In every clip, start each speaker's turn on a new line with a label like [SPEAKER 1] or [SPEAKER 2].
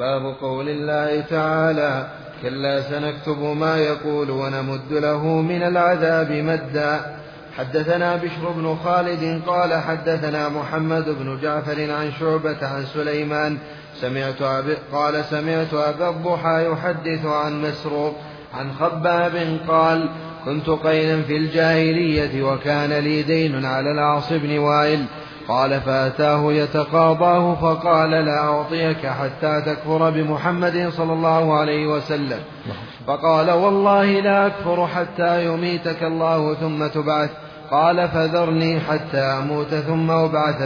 [SPEAKER 1] باب قول الله تعالى كلا سنكتب ما يقول ونمد له من العذاب مدا. حدثنا بشر بن خالد قال حدثنا محمد بن جعفر عن شعبة عن سليمان قال سمعت أبا الضحى يحدث عن مسروق عن خباب قال كنت قينا في الجاهلية وكان لي دين على العاص بن وائل قال فأتاه يتقاضاه فقال لا أعطيك حتى تكفر بمحمد صلى الله عليه وسلم. فقال والله لا أكفر حتى يميتك الله ثم تبعث. قال فذرني حتى أموت ثم أبعث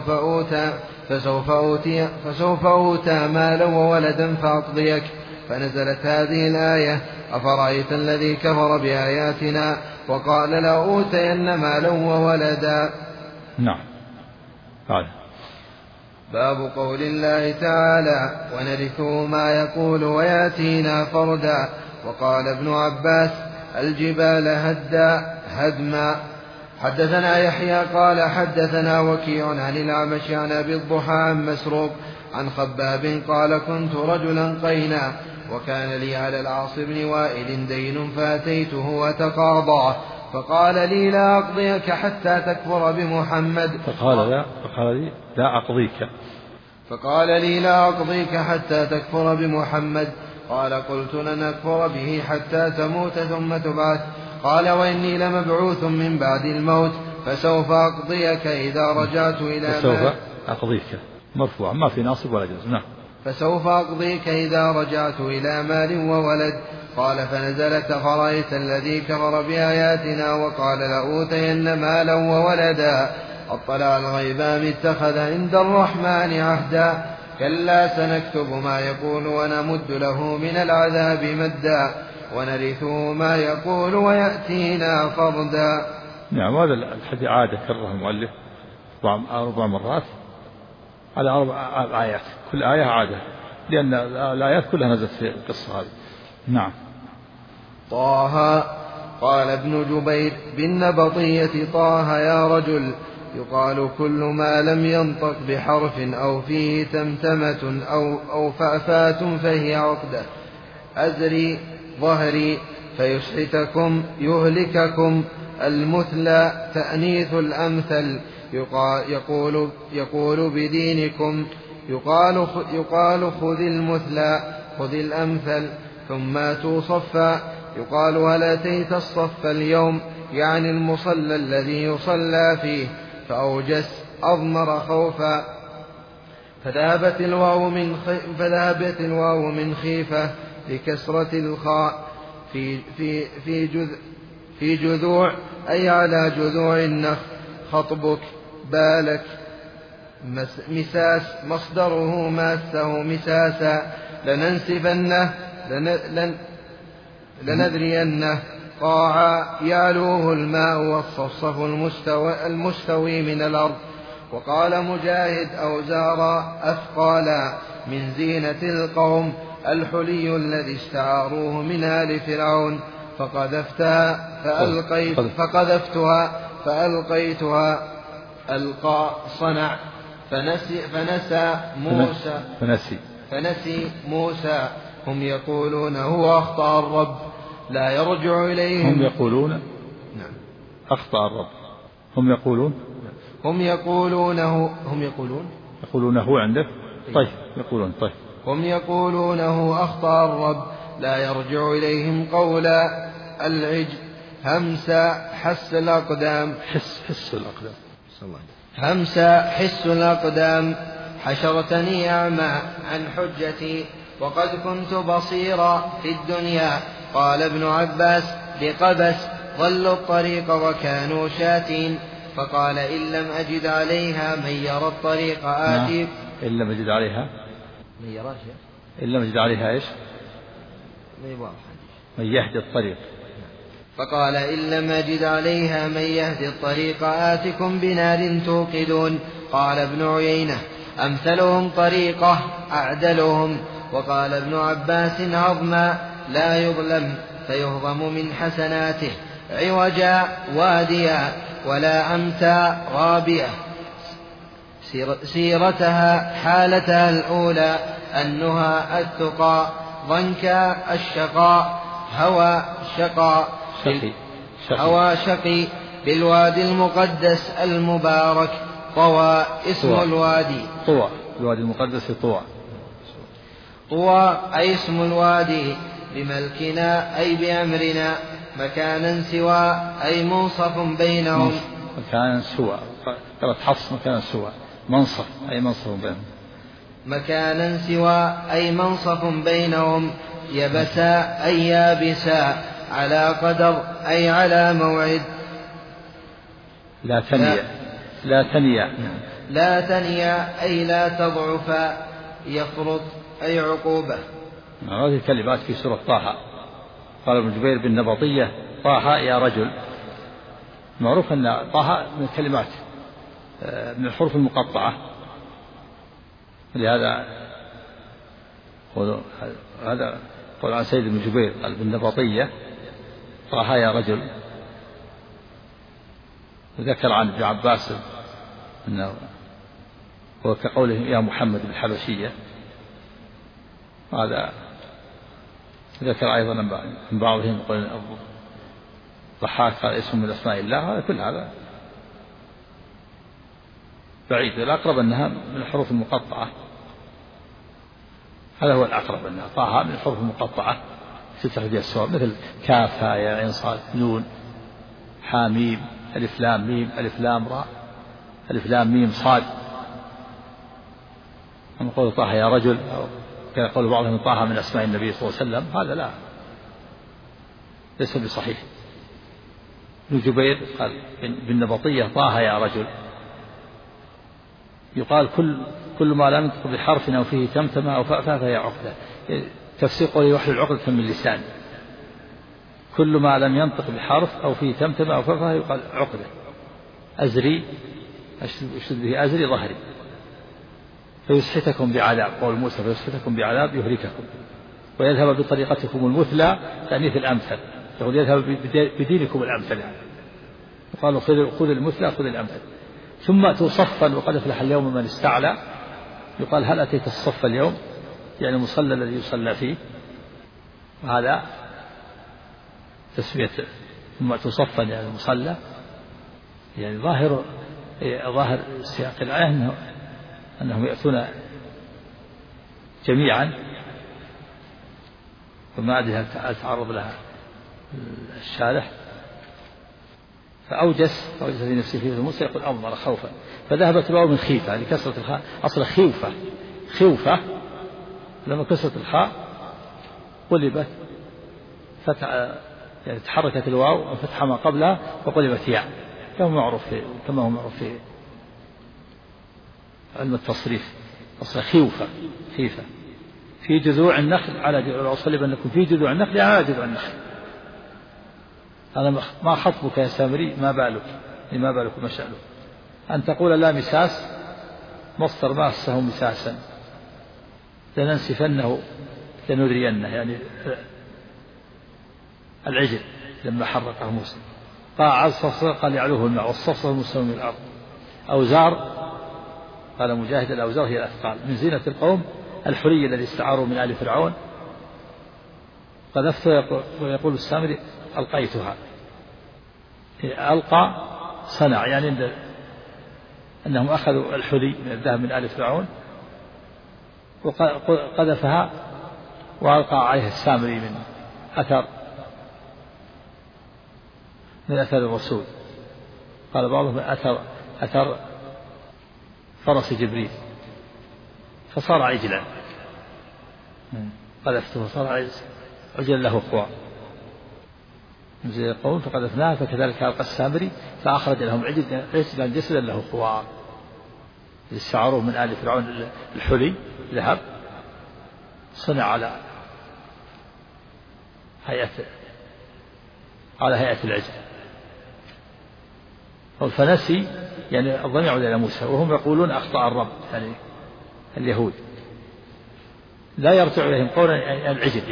[SPEAKER 1] فسوف أوتى مالا وولدا فأقضيك. فنزلت هذه الآية أفرأيت الذي كفر بآياتنا وقال لأوتين مالا وولدا.
[SPEAKER 2] نعم.
[SPEAKER 1] باب قول الله تعالى ونرثه ما يقول وياتينا فردا. وقال ابن عباس الجبال هدما. حدثنا يحيى قال حدثنا وكيع عن الأعمش عن أبي الضحى عن مسروق عن خباب قال كنت رجلا قينا وكان لي على العاص بن وائل دين فأتيته وتقاضاه فقال لي لا أقضيك حتى تكفر بمحمد.
[SPEAKER 2] فقال لي لا أقضيك
[SPEAKER 1] حتى تكفر بمحمد. قال قلت لن أكفر به حتى تموت ثم تبعث. قال وإني لمبعوث من بعد الموت فسوف أقضيك إذا رجعت إلى
[SPEAKER 2] فسوف أقضيك مرفوع ما في ناصب ولا جزم. نعم.
[SPEAKER 1] فسوف أقضيك إذا رجعت إلى مال وولد. قال فنزلت أفرأيت الذي كفر بآياتنا وقال لأوتين مالا وولدا اطلع الغيب أم اتخذ عند الرحمن عهدا. كلا سنكتب ما يقول ونمد له من العذاب مدا ونرثه ما يقول ويأتينا فردا.
[SPEAKER 2] نعم. هذا الحديث عادة كرره المؤلف 4 مرات على 4 آيات كل آية عادة لأن الآيات كلها نزلت في القصة هذه. نعم.
[SPEAKER 1] طه. قال ابن جبير بالنبطية طه يا رجل يقال كل ما لم ينطق بحرف أو فيه تمتمة أو فأفات فهي عقدة. أزري ظهري فيسحتكم يهلككم. المثلى تأنيث الأمثل يقول بدينكم يقال خذ المثلى خذ الأمثل. ثم توصفا يقال هل أتيت الصف اليوم يعني المصلى الذي يصلى فيه فأوجس أضمر خوفا. فذهبت الواو من خيفة لكسرة الخاء في جذوع أي على جذوع النخل. خطبك بالك مساس مصدره ماسه مساسا. لننسفنه لنذرينه. قاعا يعلوه الماء والصفصف المستوي من الأرض. وقال مجاهد أوزارا أثقالا من زينة القوم الحلي الذي استعاروه من آل فرعون. فألقيتها ألقى صنع. فنسي موسى. هم يقولون هو أخطأ الرب لا يرجع إليهم.
[SPEAKER 2] هم يقولون
[SPEAKER 1] نعم
[SPEAKER 2] أخطأ الرب. هم يقولونه عندك. طيب يقولون طيب.
[SPEAKER 1] هم يقولونه أخطأ الرب لا يرجع إليهم قولا. العجل همس حس الأقدام. همس حس الأقدام. حشرتني أعمى عن حجتي وقد كنت بصيرا في الدنيا. قال ابن عباس بقبس ضلوا الطريق وكانوا شاتين. فقال إن لم أجد عليها من يرى الطريق آتي.
[SPEAKER 2] إن لم أجد عليها إيش من يهدي الطريق.
[SPEAKER 1] فقال إن لم أجد عليها من يهدي الطريق آتكم بنار توقدون. قال ابن عيينة أمثلهم طريقة أعدلهم. وقال ابن عباس هضما لا يظلم فيهضم من حسناته. عوجا واديا ولا أمتا رابية. سيرتها حالتها الأولى النهى التقى ضنكا الشقاء هوى شقي بالوادي المقدس المبارك طوى اسم الوادي
[SPEAKER 2] الوادي المقدس
[SPEAKER 1] طوى أي اسم الوادي بملكنا أي بأمرنا مكانا سوى أي منصف بينهم
[SPEAKER 2] مكانا سوى قالت حفص مكانا سوى منصف أي منصف بينهم
[SPEAKER 1] مكانا سوى أي منصف بينهم يبسا أي يابسا على قدر أي على موعد لا تنيا أي لا تضعف يفرط أي عقوبة.
[SPEAKER 2] هذه الكلمات في سورة طه. قال ابن جبير بالنبطية طه يا رجل. معروف أن طه من الكلمات من الحروف المقطعة، لهذا هذا قول عن سيد بن جبير قال بالنبطية طه يا رجل. وذكر عن ابن عباس أنه وكقوله يا محمد بالحبشية. هذا ذكر أيضا من بعضهم يقول ضحاك قال اسم من أسماء الله. هذا كل هذا بعيد. الأقرب أنها من الحروف المقطعة. هذا هو الأقرب أنها طه من الحروف المقطعة تتخذ السور مثل كاف يا عين صاد نون حاميم ألف لام ميم ألف لام راء ألف لام ميم صاد. أما قول طه يا رجل أو كان يقول بعضهم طه من أسماء النبي صلى الله عليه وسلم هذا لا ليس بصحيح. ابن جبير قال بالنبطية طه يا رجل. يقال كل ما لم ينطق بحرف أو فيه تمتمة أو فأفا فهي عقدة. تفسير قوله يحلل عقدة من اللسان. كل ما لم ينطق بحرف أو فيه تمتمة أو فأفا يقال عقدة. أزري أشد به أزري ظهري فيسحتكم بعذاب. قول موسى فيسحتكم بعذاب يهلككم ويذهب بطريقتكم المثلى تأنيث الأمثل. يقول يذهب بدينكم الأمثل. يقال خذ المثلى خذ الأمثل. ثم أتوا صفا وقد أفلح اليوم من استعلى. يقال هل أتيت الصف اليوم يعني المصلى الذي يصلى فيه. وهذا تسمية ثم أتوا صفا يعني المصلى يعني ظاهر سياق الآية أنهم يأتون جميعا. وما أدري هل تعرض لها الشارح فأوجس في نفسه في موسى يقول أضمر خوفا فذهبت الواو من خيفة لكسرة الخاء أصل خوفة لما كسرت الخاء قلبت يعني تحركت الواو وفتح ما قبلها وقلبت ياء كما هو معروف في علم التصريف. أصل خيفة في جذوع النخل على جذوع أصلب أنكم في جذوع النخل على جذوع النخل. أنا ما خطبك يا سامري ما بالك ما شأنك أن تقول لا مساس مصدر ماسه مساسا لننسفنه لنذرينه يعني العجل لما حرقه موسى. قاع الصفصر قال يعلوه الماء والصفصر المستوي من الأرض. أوزار قال مجاهد الأوزار هي الأثقال من زينة القوم الحلي الذي استعاروا من آل فرعون. قذفت ويقول السامري ألقيتها. ألقى صنع يعني أنهم أخذوا الحلي من الذهب من آل فرعون وقذفها وألقى عليها السامري من أثر الرسول. قال بعضهم أثر فرس جبريل فصار عجلا. قذفته فصار عجلا له خوار زي القوم فقذفناها فكذلك ألقى السامري فأخرج لهم عجلا جسدا له خوار. استعاروا من آل فرعون الحلي ذهب صنع على هيئة العجل. فنسي يعني الضمير يعود إلى موسى وهم يقولون أخطأ الرب يعني اليهود لا يرجع إليهم قولا العجل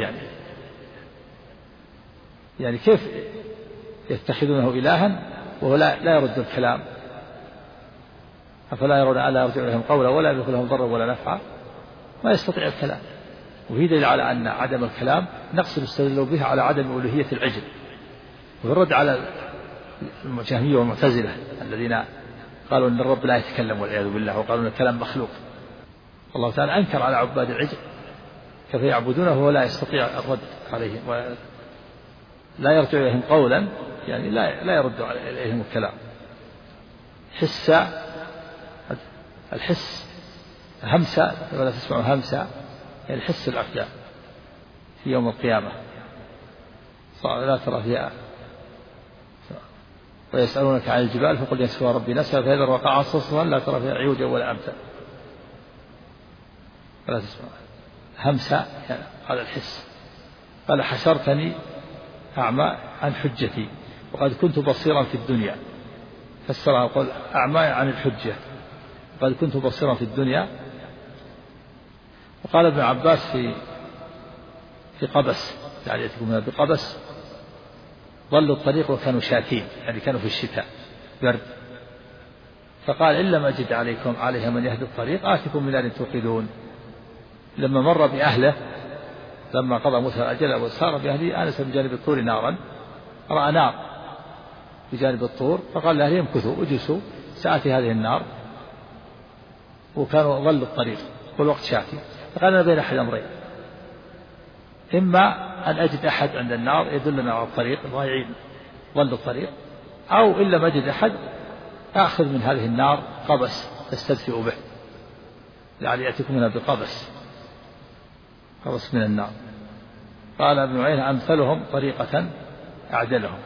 [SPEAKER 2] يعني كيف يتخذونه إلها وهو لا يرد الكلام. أفلا يرون ألا يرجع إليهم قولا ولا يملك لهم ضرا ولا نفعا. ما يستطيع الكلام. وفي دليل على أن عدم الكلام نقصد استدلوا به على عدم ألوهية العجل، ويرد على الجهمية والمعتزلة الذين قالوا أن الرب لا يتكلم والعياذ بالله، وقالوا أن الكلام مخلوق. الله تعالى أنكر على عباد العجل كيف يعبدونه وهو لا يستطيع الرد عليهم ولا يرجع إليهم قولا، يعني لا يرد إليهم الكلام. الحس همسة ولا تسمع همسة، يعني الحس الأفجار في يوم القيامة لا ترى فيها. ويسألونك عن الجبال فقل ينسفها ربي نسفا فإذا وقع صفصفا لا ترى فيها عوجا ولا أمتا. ولا تسمع همسة، يعني هذا الحس. قال حشرتني أعمى عن حجتي وقد كنت بصيرا في الدنيا، فسرها قل أعمى عن الحجة وقد كنت بصيرا في الدنيا. وقال ابن عباس في قبس، يعني يأتيكم بقبس ضلوا الطريق وكانوا شاكين، يعني كانوا في الشتاء برد، فقال إن لم أجد عليها من يهدي الطريق آتكم من نار توقدون. لما مر بأهله لما قضى موسى الأجل وسار بأهله آنس بجانب الطور نارا، رأى نار بجانب الطور فقال لأهله امكثوا اجلسوا سآتي هذه النار، وكانوا ضلوا الطريق والوقت شاكي. فقال أنا بين أحد أمرين، إما أن أجد أحد عند النار يدلنا على الطريق ضايعين ضلوا الطريق، أو إن لم أجد أحد أخذ من هذه النار قبس تستدفئ به، لعلي يأتيكم منها بقبس قبس من النار. قال ابن عيينة أمثلهم طريقة أعدلهم.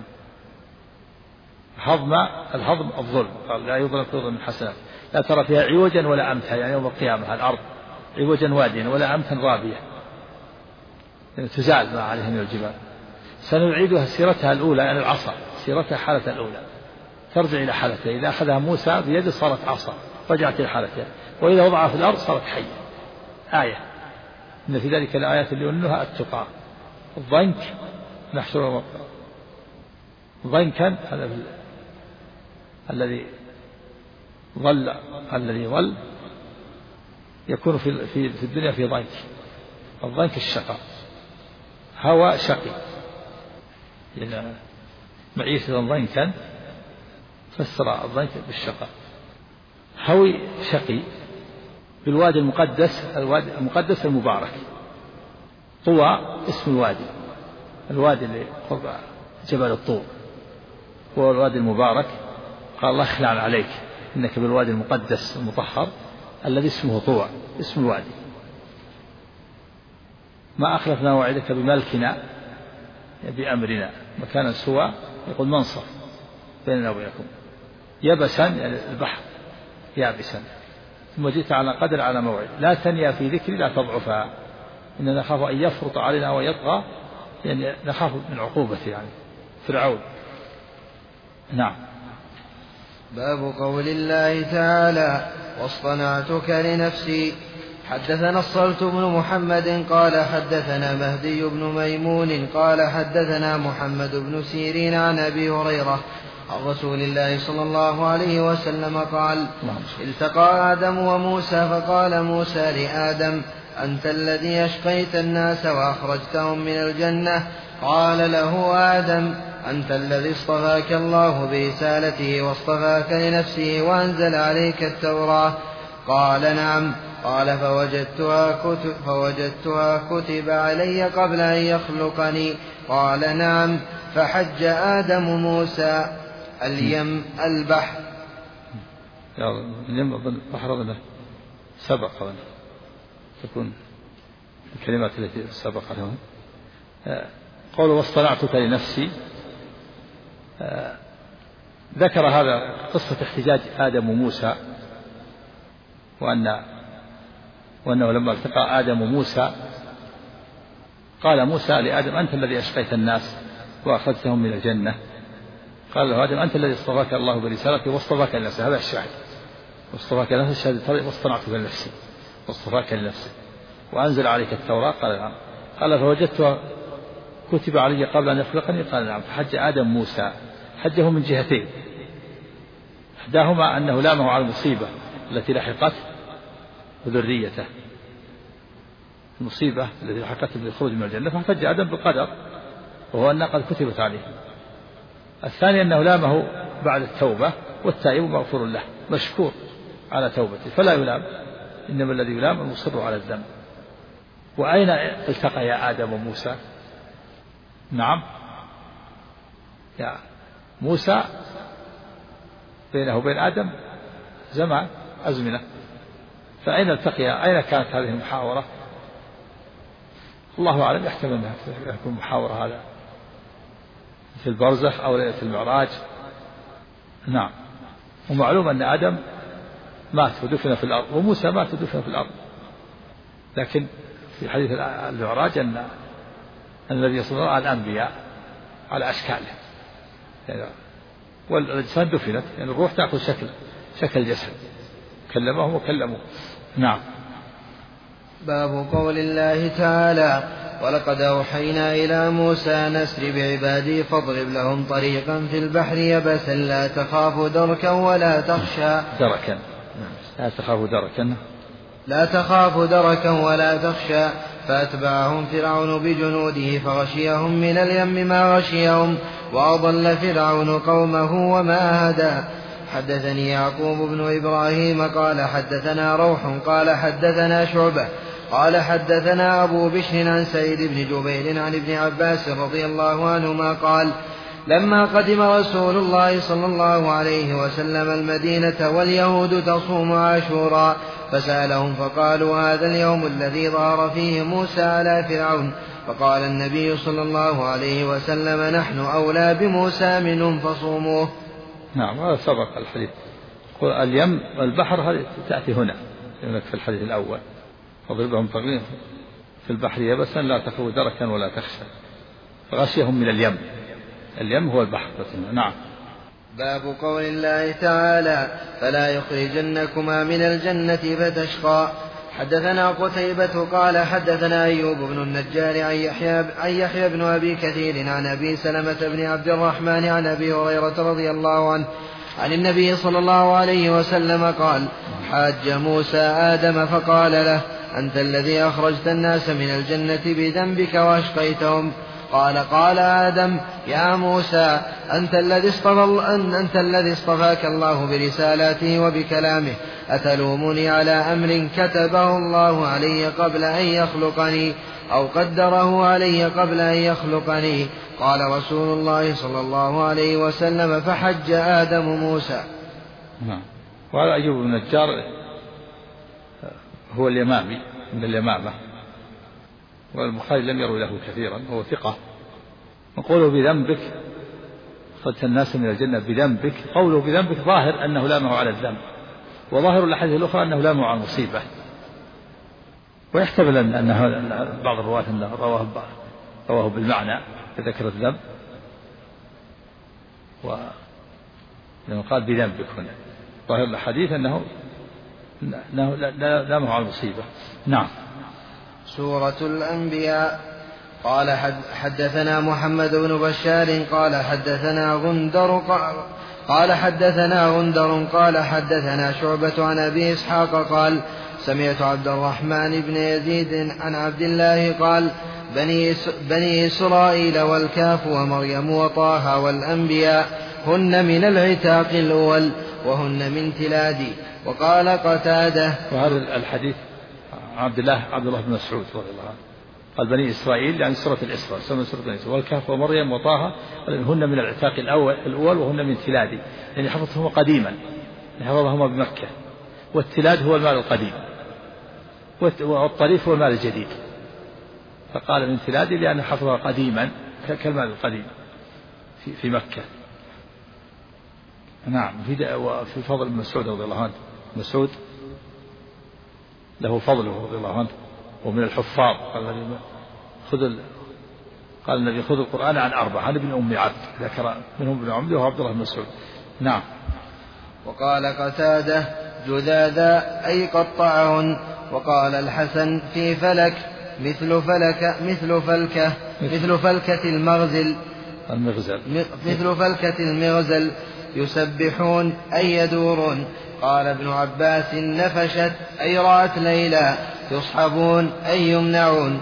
[SPEAKER 2] الهضم الظلم، قال لا يظلم في ظلم الحسنات، لا ترى فيها عوجا ولا أمتا، يعني يوم القيامة الأرض عوجا واديا ولا أمتا رابية، يعني تزال ما عليها من الجبال. سنعيدها سيرتها الأولى، يعني العصا سيرتها حالة الأولى ترجع إلى حالتها. إذا أخذها موسى بيده صارت عصا رجعت إلى حالتها، وإذا وضعها في الأرض صارت حية. آية إن في ذلك الآيات اللي يقولونها التقى. الضنك نحشره ضنكا هذا الذي ظل يكون في الدنيا في ضنك. الضنك الشقاء، هوى شقي، يعني معيشة ضنكا فسر الضنك بالشقاء. هوي شقي بالوادي المقدس، الوادي المقدس المبارك. طوى اسم الوادي اللي قرب جبل الطور هو الوادي المبارك. قال الله اخلع عليك إنك بالوادي المقدس المطهر الذي اسمه طوى، اسم الوادي. ما أخلفنا وعدك بملكنا بأمرنا مكانا سوى، يقول منصف بيننا وبينكم. يبسا يعني البحر يابسا، ثم جئت على قدر على موعد، لا تنيا في ذكري لا تضعفا، إننا نخاف أن يفرط علينا ويطغى، يعني نخاف من عقوبته يعني فرعون. نعم.
[SPEAKER 1] باب قول الله تعالى واصطنعتك لنفسي. حدثنا الصلت بن محمد قال حدثنا مهدي بن ميمون قال حدثنا محمد بن سيرين عن أبي هريرة عن رسول الله صلى الله عليه وسلم قال التقى آدم وموسى فقال موسى لآدم أنت الذي أشقيت الناس وأخرجتهم من الجنة. قال له آدم أنت الذي اصطفاك الله برسالته واصطفاك لنفسه وأنزل عليك التوراة. قال نعم. قال فوجدتها كتب علي قبل أن يخلقني. قال نعم. فحج آدم موسى اليم البحر.
[SPEAKER 2] اليم البحر سبق تكون الكلمات التي سبق لهم. قوله واصطنعتك لنفسي، ذكر هذا قصة احتجاج آدم وموسى، وأنه لما التقى آدم وموسى قال موسى لآدم أنت الذي أشقيت الناس وأخذتهم من الجنة. قال له آدم أنت الذي اصطفاك الله برسالته واصطفاك لنفسه، هذا الشاهد. واصطفاك لنفسه واصطنعتك لنفسي واصطفاك لنفسه وأنزل عليك التوراة. قال نعم. قال فوجدتها كتب علي قبل أن يخلقني. قال نعم. فحج آدم موسى، حجه من جهتين، إحداهما أنه لامه على المصيبة التي لحقته وذريته، المصيبة التي لحقته بالخروج من الجنة، فاحتج آدم بالقدر، وهو أنها قد كتبت عليه. الثاني أنه لامه بعد التوبة، والتائب مغفور له مشكور على توبته، فلا يلام، إنما الذي يلام المصر على الذنب. وأين التقى يا آدم وموسى؟ نعم، يا موسى بينه وبين آدم زمان أزمنة، فأين التقيا؟ أين كانت هذه المحاورة؟ الله أعلم، يحتمل أنها تكون محاورة هذا في البرزخ أو ليلة المعراج. نعم. ومعلوم أن آدم مات ودفن في الأرض، وموسى مات ودفن في الأرض، لكن في حديث المعراج أن الذي يصنع الأنبياء على أشكاله، والأجساد دفنت، يعني الروح تأخذ شكل جسد، كلمهم وكلموا. نعم.
[SPEAKER 1] باب قول الله تعالى: ولقد أوحينا إلى موسى أن أسر بعبادي فاضرب لهم طريقا في البحر يبسا لا تخاف دركا ولا تخشى.
[SPEAKER 2] دركا، لا تخاف دركا،
[SPEAKER 1] لا تخاف دركا ولا تخشى. فأتبعهم فرعون بجنوده فغشيهم من اليم ما غشيهم، وأضل فرعون قومه وما هدى. حدثني يعقوب بن إبراهيم قال حدثنا روح قال حدثنا شعبة قال حدثنا أبو بشر عن سعيد بن جبير عن ابن عباس رضي الله عنهما قال: لما قدم رسول الله صلى الله عليه وسلم المدينة واليهود تصوم عاشوراء، فسألهم فقالوا: هذا اليوم الذي ظهر فيه موسى على فرعون. فقال النبي صلى الله عليه وسلم: نحن أولى بموسى منهم فصوموه.
[SPEAKER 2] نعم، هذا سبق الحديث. اليم والبحر هذه تأتي هنا في الحديث الأول: فاضربهم طريقا في البحر يبسا لا تخاف دركا ولا تخشى. فغشيهم من اليم، اليم هو البحر. نعم.
[SPEAKER 1] باب قول الله تعالى: فلا يخرجنكما من الجنة فتشقى. حدثنا قتيبة قال حدثنا أيوب بن النجار عن يحيى بن أبي كثير عن أبي سلمة بن عبد الرحمن عن أبي هريرة رضي الله عنه عن النبي صلى الله عليه وسلم قال: حاج موسى آدم فقال له: أنت الذي أخرجت الناس من الجنة بذنبك وأشقيتهم. قال آدم: يا موسى، أنت الذي اصطفاك الله برسالاته وبكلامه، أتلومني على أمر كتبه الله علي قبل أن يخلقني أو قدره علي قبل أن يخلقني؟ قال رسول الله صلى الله عليه وسلم: فحج آدم موسى.
[SPEAKER 2] وهذا أيوب بن النجار هو اليمامي من اليمامة، والبخاري لم يروي له كثيرا، هو ثقة. وقوله بذنبك أخرجت الناس من الجنة بذنبك، قوله بذنبك ظاهر أنه لامه على الذنب، وظاهر الأحاديث الأخرى أنه لامه على المصيبة. ويحتمل أن بعض الرواة أنه رواه بالمعنى فذكر الذنب، ولما قال بذنبك هنا ظاهر الحديث أنه لامه على المصيبة. نعم.
[SPEAKER 1] سورة الأنبياء. قال حدثنا محمد بن بشار قال حدثنا غندر قال حدثنا شعبة عن أبي إسحاق قال: سمعت عبد الرحمن بن يزيد عن عبد الله قال: بني إسرائيل والكاف ومريم وطه والأنبياء هن من العتاق الأول وهن من تلادي. وقال قتادة.
[SPEAKER 2] وهذا الحديث عبد الله بن مسعود رضي الله عنه قال: بني إسرائيل يعني سورة الإسراء، سورة بني إسرائيل، والكهف ومريم وطه هن من العتاق الأول وهن من تلادي، يعني حفظهما قديما، حفظهما بمكة. والتلاد هو المال القديم، والطريف هو المال الجديد، فقال من تلادي لأنه حفظها قديما كالمال القديم في مكة. نعم. وفي فضل ابن مسعود رضي الله عنه، مسعود له فضله رضي الله عنه ومن الحفاظ. قال النبي: خذ القرآن عن 4، عن ابن أم عبد، ذكر منهم ابن عمرو وهو عبد الله بن مسعود. نعم.
[SPEAKER 1] وقال قتادة: جذاذا أي قطعهن. وقال الحسن: في فلك مثل فلكة المغزل مثل فلكة المغزل يسبحون أي يدورون. قال ابن عباس: نفشت أي رأت ليلى. يصحبون أي يمنعون.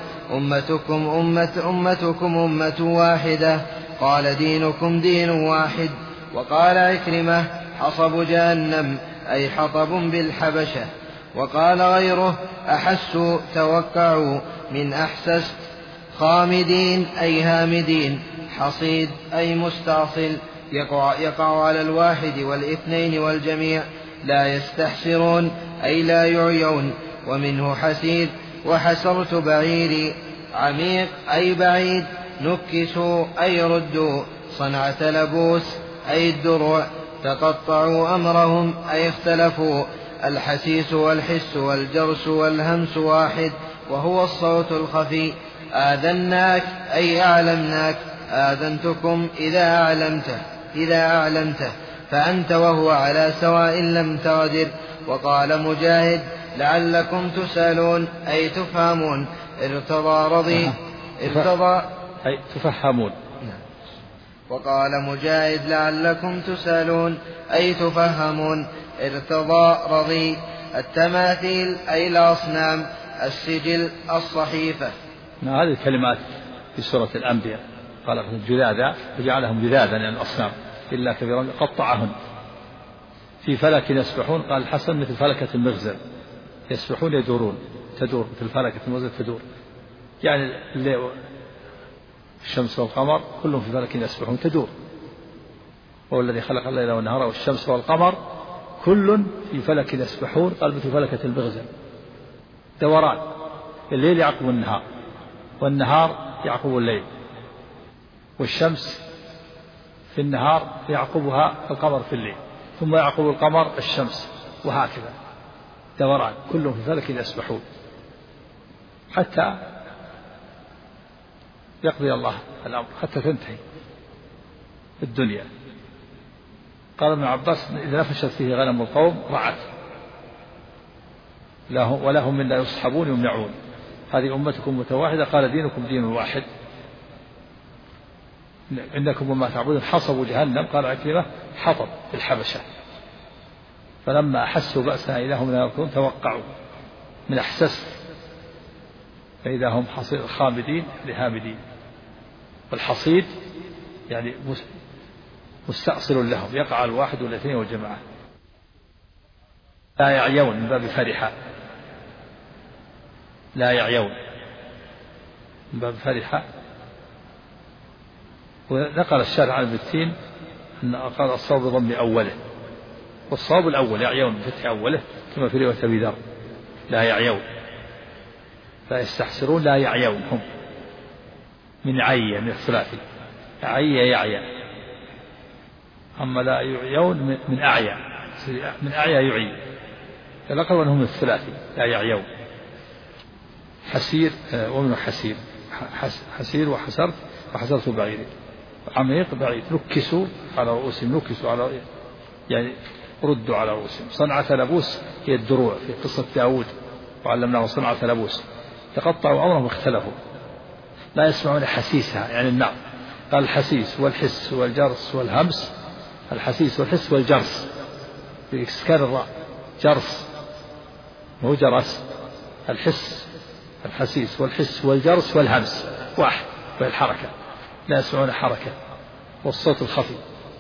[SPEAKER 1] أمتكم أمة واحدة. قال دينكم دين واحد. وقال عكرمة حصب جهنم أي حطب بالحبشة. وقال غيره أحسوا توقعوا من أحسست. خامدين أي هامدين. حصيد أي مستأصل يقع على الواحد والاثنين والجميع. لا يستحسرون أي لا يعيون. ومنه حسير. وحسرت بعيري. عميق أي بعيد. نكسوا أي ردوا. صنعة لبوس أي الدروع. تقطعوا أمرهم أي اختلفوا. الحسيس والحس والجرس والهمس واحد وهو الصوت الخفي. آذناك أي أعلمناك. آذنتكم إذا أعلمته فأنت وهو على سواء لم تغدر. وقال مجاهد لعلكم تسألون أي تفهمون. ارتضى رضي
[SPEAKER 2] أي تفهمون.
[SPEAKER 1] وقال مجاهد لعلكم تسألون أي تفهمون. ارتضى رضي. التماثيل أي الأصنام. السجل الصحيفة.
[SPEAKER 2] هذه الكلمات في سورة الأنبياء قال جذاذا وجعلهم جذاذا يعني الأصنام إلا كبيرا قطعهن. في فلك يسبحون قال الحسن مثل فلكة المغزل. يسبحون يدورون تدور مثل فلكة المغزل تدور يعني الشمس والقمر كلهم في فلك يسبحون تدور. وهو الذي خلق الليل والنهار والشمس والقمر كل في فلك يسبحون قال مثل فلكة المغزل دوران. الليل يعقب النهار والنهار يعقب الليل والشمس في النهار يعقبها القمر في الليل ثم يعقب القمر الشمس وهكذا دوران كلهم في فلك يسبحون حتى يقضي الله الأمر حتى تنتهي الدنيا. قال ابن عباس إذا نفشت فيه غنم القوم رعت ولهم من لا يصحبون يمنعون. هذه أمتكم متواحدة. قال دينكم دين واحد. إنكم وما تعبدون حصبوا جهنم. قال عكرمة حطب الحبشة. فلما أحسوا بأسنا إذا هم لا يركضون توقعوا من أحسست فإذا هم خامدين لهامدين. والحصيد يعني مستأصل لهم يقع الواحد والاثنين والجماعة. لا يعيون من باب فرحة. لا يعيون من باب فرحة. ونقل الشارع عن البتين أن قال الصواب بضم أوله والصواب الأول يعيون بفتح أوله كما في رواية أبي ذر. لا يعيون لا يستحسرون. لا يعيون هم من عي من الثلاثي عي يعيا. أما لا يعيون من أعيا من أعيا يعي. فلقد أنهم الثلاثي لا يعيون. حسير ومن حسير. حسير وحسرت بعيد. عميق بعيد. نكسوا على رؤوسهم. نكسوا على يعني ردوا على رؤوسهم. صنعة لبوس هي الدروع في قصة داود وعلمناه صنعة لبوس. تقطعوا أمرهم واختلفوا. لا يسمعون حسيسها يعني النار. قال الحسيس والحس والجرس والهمس. الحسيس والحس والجرس بإسكان الراء جرس مو جرس. الحسيس والحس والجرس والهمس واحد والحركة. لا يسمعون حركة. والصوت الخفي.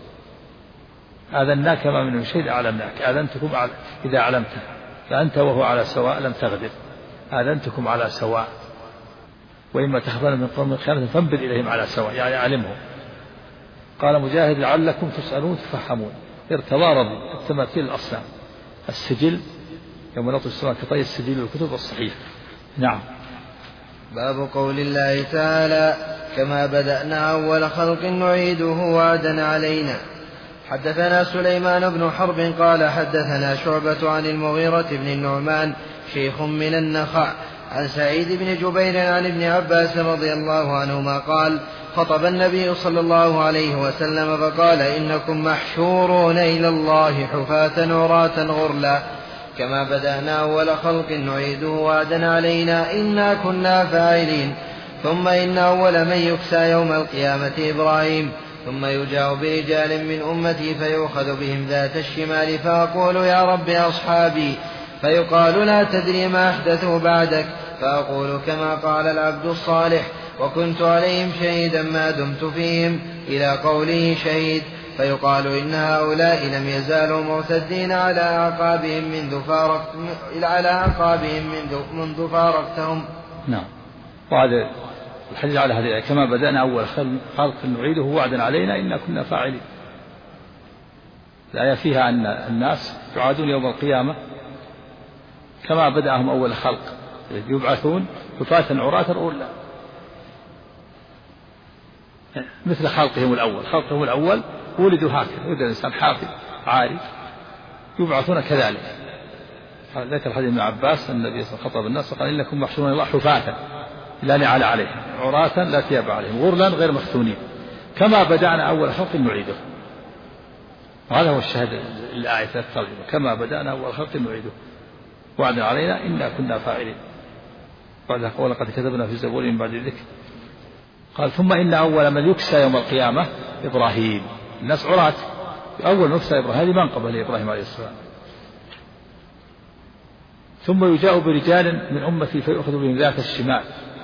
[SPEAKER 2] آذناك ما منه شيء أعلمناك. آذنتكم إذا علمته فأنت وهو على سواء لم تغدر. آذنتكم على سواء. وإما تخافون من قوم خيانة فانبذ إليهم على سواء يعني علمهم. قال مجاهد لعلكم تسألون تفهمون. ارتضى رضي. التماثيل الأصنام. السجل يوم نطوي السماء كطي السجل والكتب والصحيفة. نعم.
[SPEAKER 1] باب قول الله تعالى كما بدأنا أول خلق نعيده وعدا علينا. حدثنا سليمان بن حرب قال حدثنا شعبة عن المغيرة بن النعمان شيخ من النخع عن سعيد بن جبير عن ابن عباس رضي الله عنهما قال خطب النبي صلى الله عليه وسلم فقال إنكم محشورون إلى الله حفاة عراة غرلا كما بدأنا أول خلق نعيده وعدا علينا إنا كنا فاعلين. ثم إن أول من يكسى يوم القيامة إبراهيم ثم يجاء برجال من أمتي فيؤخذ بهم ذات الشمال فأقول يا رب أصحابي فيقال لا تدري ما أحدثوا بعدك، فأقول كما قال العبد الصالح وكنت عليهم شهيدا ما دمت فيهم إلى قوله شهيد، فيقال إن هؤلاء لم يزالوا مرتدين على أعقابهم منذ فارقتهم.
[SPEAKER 2] نعم. وهذا الحديث على هذه كما بدأنا أول خلق نعيده وعدا علينا إنا كنا فاعلين. الآية فيها أن الناس يعادون يوم القيامة كما بدأهم أول خلق، يبعثون حفاة عراة غرلا مثل خلقهم الأول ولدوا هكذا، ولد الإنسان حافظ عاري، يبعثون كذلك. ذكر حديث ابن عباس أن النبي صلى الله عليه وسلم خطب الناس وقال إنكم محشورون الله حفاة لا نعال عليهم عراة لا ثياب عليهم غرلا غير مختونين كما بدأنا أول خلق نعيده. وهذا هو الشاهد الآية الترجمة كما بدأنا أول خلق نعيده وعدا علينا إنا كنا فاعلين. بعد ولقد كتبنا في الزبور من بعد الذكر. قال ثم إن أول من يكسى يوم القيامة إبراهيم. الناس عراة، أول يكسى إبراهيم، هذه منقبة لإبراهيم عليه السلام. ثم يجاء برجال من أمتي فيؤخذ بهم ذات الشمال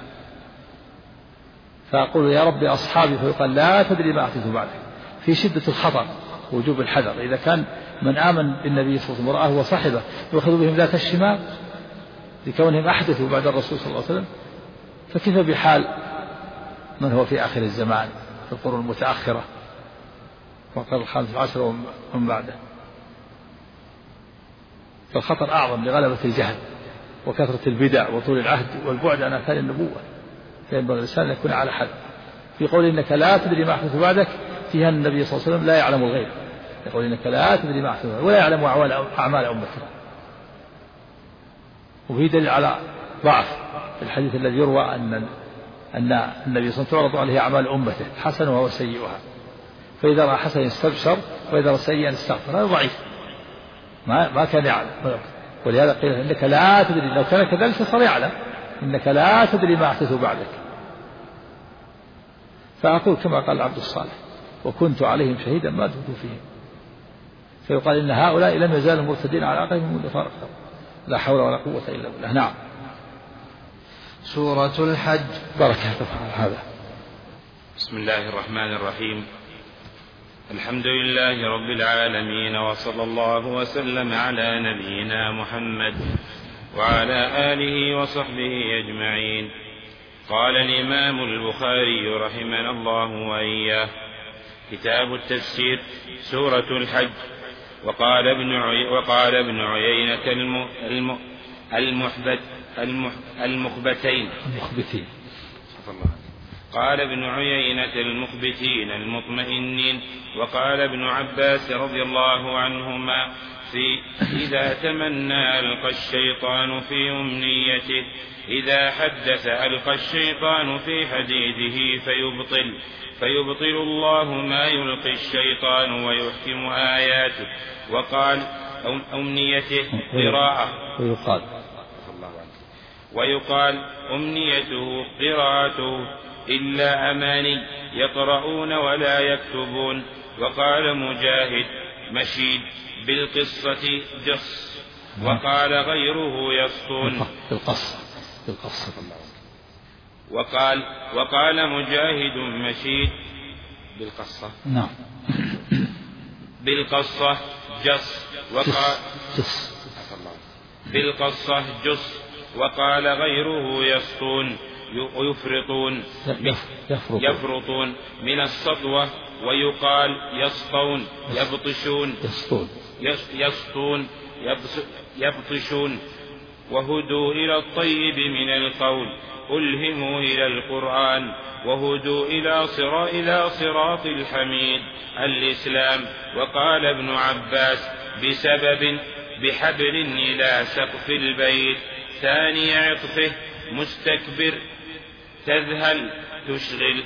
[SPEAKER 2] فأقول يا رب أصحابي، فيقال لا تدري ما أحدث بعدك، في شدة الخطر ووجوب الحذر. إذا كان من آمن بالنبي صلى الله عليه وسلم ورآه وصحبه يؤخذ بهم ذات الشمال لكونهم أحدثوا بعد الرسول صلى الله عليه وسلم، فكيف بحال من هو في آخر الزمان في القرون المتأخرة وقال الخامس عشر ومن بعده؟ فالخطر أعظم لغلبة الجهل وكثرة البدع وطول العهد والبعد عن آثار النبوة، فينبغي الإنسان أن يكون على حذر. في قول إنك لا تدري ما أحدث بعدك فيها النبي صلى الله عليه وسلم لا يعلم الغيب، يقول إنك لا تدري ما أحدث بعدك ولا يعلم أعمال أمته. وفي دليل على ضعف الحديث الذي يروى أن النبي صلى الله عليه وسلم تعرض عليه أعمال أمته حسنها وسيئها، فإذا رأى حسنا استبشر وإذا رأى سيئا استغفر. هذا ضعيف، ما كان يعلم. ولهذا قيل إنك لا تدري، لو كان كذلك صار يعلم إنك لا تدري ما أحدث بعدك. فأقول كما قال العبد الصالح وكنت عليهم شهيدا ما دمت فيهم، فيقال إن هؤلاء لم يزالوا مرتدين على عقبهم منذ فارقتهم لا حول ولا قوة إلا بالله. نعم.
[SPEAKER 1] سورة الحج.
[SPEAKER 2] بركة هذا.
[SPEAKER 3] بسم الله الرحمن الرحيم. الحمد لله رب العالمين، وصلى الله وسلم على نبينا محمد وعلى آله وصحبه أجمعين. قال الإمام البخاري رحمنا الله وإياه: كتاب التفسير، سورة الحج. وقال ابن عيينة المخبتين قال ابن عيينة المخبتين المطمئنين. وقال ابن عباس رضي الله عنهما في إذا تمنى ألقى الشيطان في أمنيته، إذا حدث ألقى الشيطان في حديثه فيبطل الله ما يلقي الشيطان ويحكم آياته. وقال أمنيته قراءة، ويقال أمنيته قراءته إلا أماني يقرؤون ولا يكتبون. وقال مجاهد مشيد بالقصة جص، وقال غيره يسطون وقال مجاهد مشيد بالقصة بالقصة جص، بالقصة جص، وقال غيره يسطون يفرطون من السطوة. ويقال يسطون يبطشون. وهدوا إلى الطيب من القول، ألهموا إلى القرآن، وهدوا إلى صراط الحميد الإسلام. وقال ابن عباس بحبل إلى سقف البيت. ثاني عطفه مستكبر تذهل تشغل.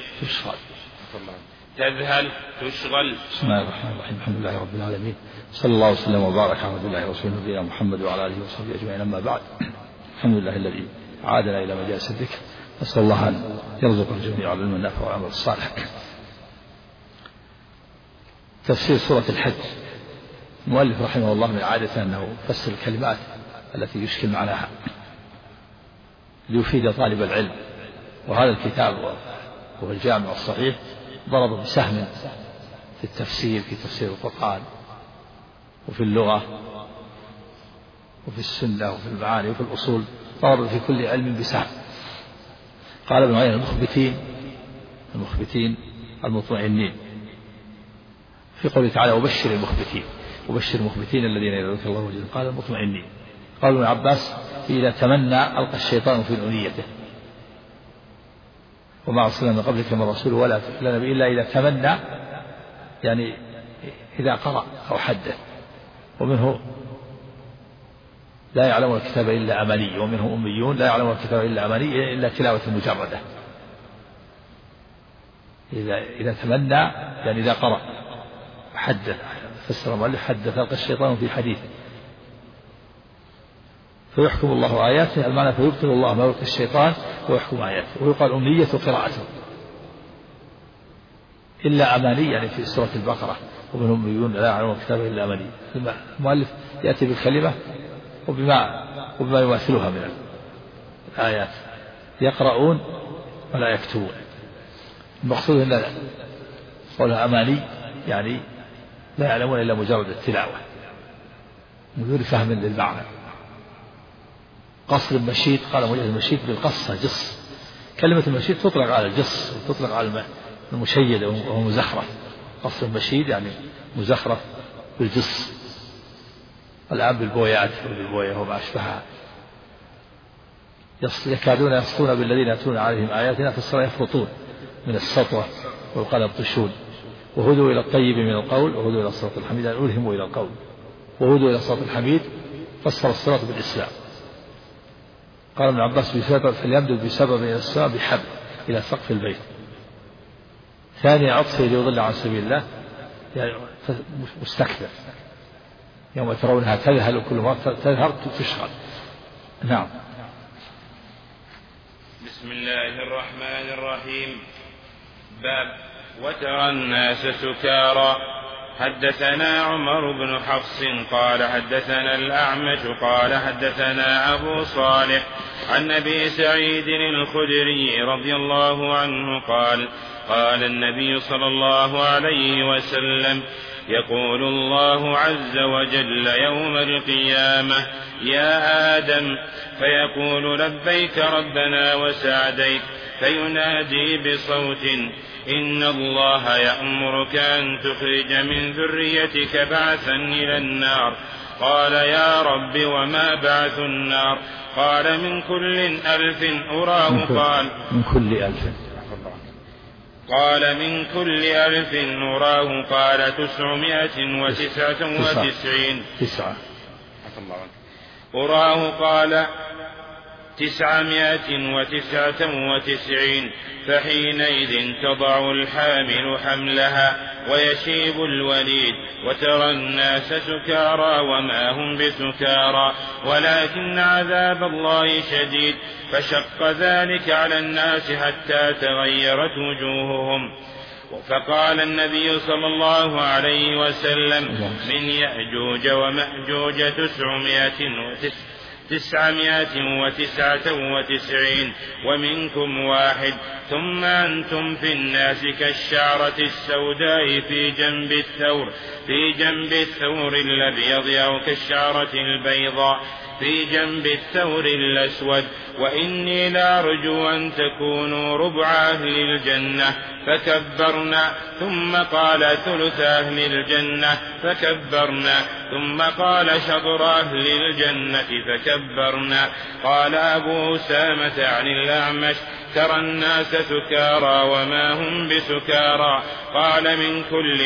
[SPEAKER 2] بسم الله الرحمن الرحيم. الحمد لله رب العالمين، صلى الله وسلم وبارك على عبد الله ورسوله نبينا محمد وعلى آله وصحبه أجمعين. أما بعد، الحمد لله الذي عادنا إلى مجالس الذكر، نسأل الله أن يرزق الجميع على العلم النافع والعمل الصالح. تفسير سورة الحج. المؤلف رحمه الله من عادته أنه يفسر الكلمات التي يشكل معناها ليفيد طالب العلم. وهذا الكتاب وهو الجامع الصحيح ضرب بسهم في التفسير، في تفسير القرآن وفي اللغة وفي السنة وفي المعاني وفي الأصول، ضرب في كل علم بسهم. قال ابن عيينة المخبتين المطمئنين، في قوله تعالى وبشر المخبتين الذين إذا ذكر الله وجل. قال المطمئنين. قال ابن عباس إذا تمنى ألقى الشيطان في أمنيته، وما أرسلنا من قبلك من رسول ولا نبي إلا إذا تمنى، يعني إذا قرأ أو حدث. ومنه لا يعلم الكتاب إلا أماني، ومنهم أميون لا يعلم الكتاب إلا أماني إلا تلاوة مجردة. إذا تمنى يعني إذا قرأ حدث، فسر المؤلف حدث ألقى الشيطان في حديثه، فيحكم الله آياته، المعنى فيبطل الله ما يلقي الشيطان ويحكم آياته. ويقال أمنية قراءته إلا أماني، يعني في سورة البقرة ومنهم أميون لا يعلمون الكتاب إلا أماني. المؤلف يأتي بالكلمة وبما يماثلها من الآيات، يقرؤون ولا يكتبون. المقصود أن قولها أماني يعني لا يعلمون إلا مجرد التلاوة من دون فهم للمعنى. قصر المشيد، قال مجرد المشيد بالقصة جص. كلمة المشيد تطلق على الجص وتطلق على المشيد وهو مزخرف. قصر المشيد يعني مزخرف بالجص، الآن بالبويات والبوية وما أشبهها. يكادون يسطون بالذين يتلون عليهم آياتنا فالصلاة يفرطون من السطوة والقلم طشون. وهدوا إلى الطيب من القول وهدوا إلى الصراط الحميد، يعني ألهموا إلى القول. وهدوا إلى الصراط الحميد فسر الصراط بالإسلام. قال ابن عباس فليمدد بسبب إلى السماء بحبل إلى سقف البيت. ثاني عطفه ليضل عن سبيل الله، يعني مستكبر، يوم ترونها تذهل كل ما تذهل تشغل. نعم.
[SPEAKER 3] بسم الله الرحمن الرحيم. باب وترى الناس سكارى. حدثنا عمر بن حفص قال حدثنا الأعمش قال حدثنا أبو صالح عن أبي سعيد الخدري رضي الله عنه قال قال النبي صلى الله عليه وسلم يقول الله عز وجل يوم القيامة يا آدم، فيقول لبيك ربنا وسعديك، فينادي بصوت إن الله يأمرك أن تخرج من ذريتك بعثا إلى النار. قال يا رب وما بعث النار؟ قال من كل 1000 أراه. قال من كل 1000 أراه. قال 999 أراه. قال 999. فحينئذ تضع الحامل حملها ويشيب الوليد، وترى الناس سكارى وما هم بسكارى ولكن عذاب الله شديد. فشق ذلك على الناس حتى تغيرت وجوههم. فقال النبي صلى الله عليه وسلم من يأجوج ومأجوج 999 ومنكم واحد، ثم أنتم في الناس كالشعرة السوداء في جنب الثور الأبيض، أو كالشعرة البيضاء في جنب الثور الأسود. وإني لأرجو أن تكونوا ربع أهل الجنة، فكبرنا. ثم قال ثلث أهل الجنة، فكبرنا. ثم قال شطر أهل الجنة، فكبرنا. قال أبو أسامة عن الأعمش ترى الناس سكارى وما هم بسكارى. قال من كل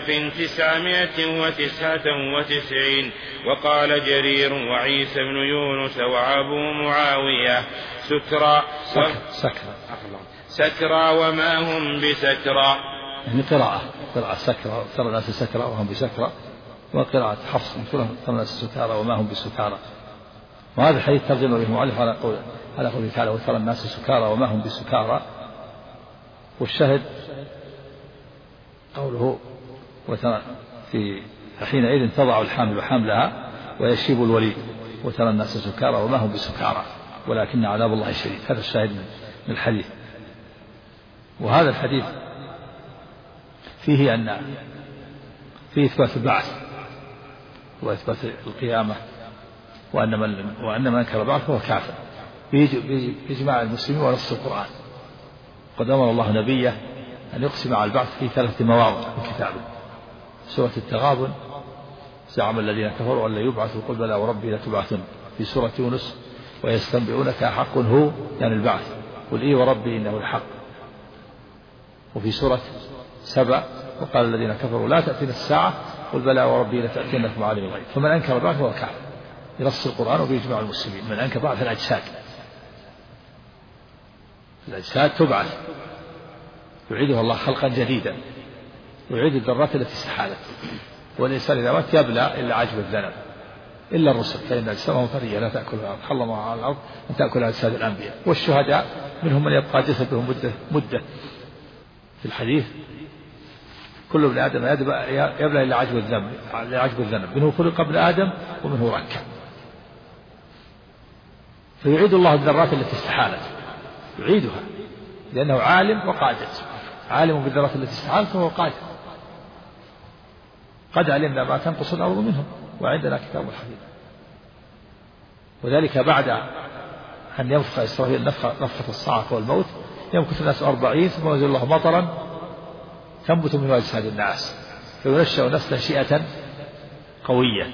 [SPEAKER 3] 1999. وقال جرير وعيسى بن يونس وأبو معاوية سكرى وما هم بسكرى.
[SPEAKER 2] يعني قراءة سكرى، ترى الناس سكرى وهم بسكرى، وقراءة حفص ترى الناس سكارى وما هم بسكارى. وهذا الحديث ترجم به المؤلف على قوله تعالى وترى الناس سكارى وما هم بسكارى. والشاهد قوله وترى في حينئذ تضع الحامل حملها ويشيب الوليد. وترى الناس سكارى وما هم بسكارى ولكن عذاب الله شديد. هذا الشاهد من الحديث. وهذا الحديث فيه إثبات البعث وإثبات القيامة، وأن من أنكر البعث فهو كافر بإجماع المسلمين ونص القرآن. قد أمر الله نبيه أن يقسم على البعث في 3 مواضع من كتابه: سورة التغابن: زعم الذين كفروا أن لا يبعثوا قل بلى وربي لتبعثن. في سورة يونس: ويستنبئونك أحق هو يعني البعث قل إي وربي إنه الحق. وفي سورة سبأ: وقال الذين كفروا لا تأتينا الساعة قل بلى وربي لتأتينكم عالم الغيب. فمن أنكر البعث هو كافر بنص القرآن وبإجماع المسلمين. من أنكر بعث الأجساد تبعث، يعيدها الله خلقا جديدا، يعيد الذرات التي استحالت، والإنسان إذا مات يبلى إلا عجب الذنب إلا الرسل فإن أجسامهم طرية لا تأكلها الأرض، حرم الله على الأرض أن تأكل أجساد الأنبياء. والشهداء منهم من يبقى جسده مدة. في الحديث: كل ابن آدم يبلى إلا عجب الذنب، منه خلق ابن آدم ومنه ركب. فيعيد الله الذرات التي استحالت، يعيدها لأنه عالم وقادر، عالم بالذرات التي استحالت فهو قادر. قد علمنا ما تنقص الأرض منهم وعندنا كتاب حفيظ. وذلك بعد أن ينفخ إسرائيل نفخة الصاعقة والموت يمكث الناس 40 ثم ينزل الله مطرا تنبت من أجساد الناس فينشأ نشئة قوية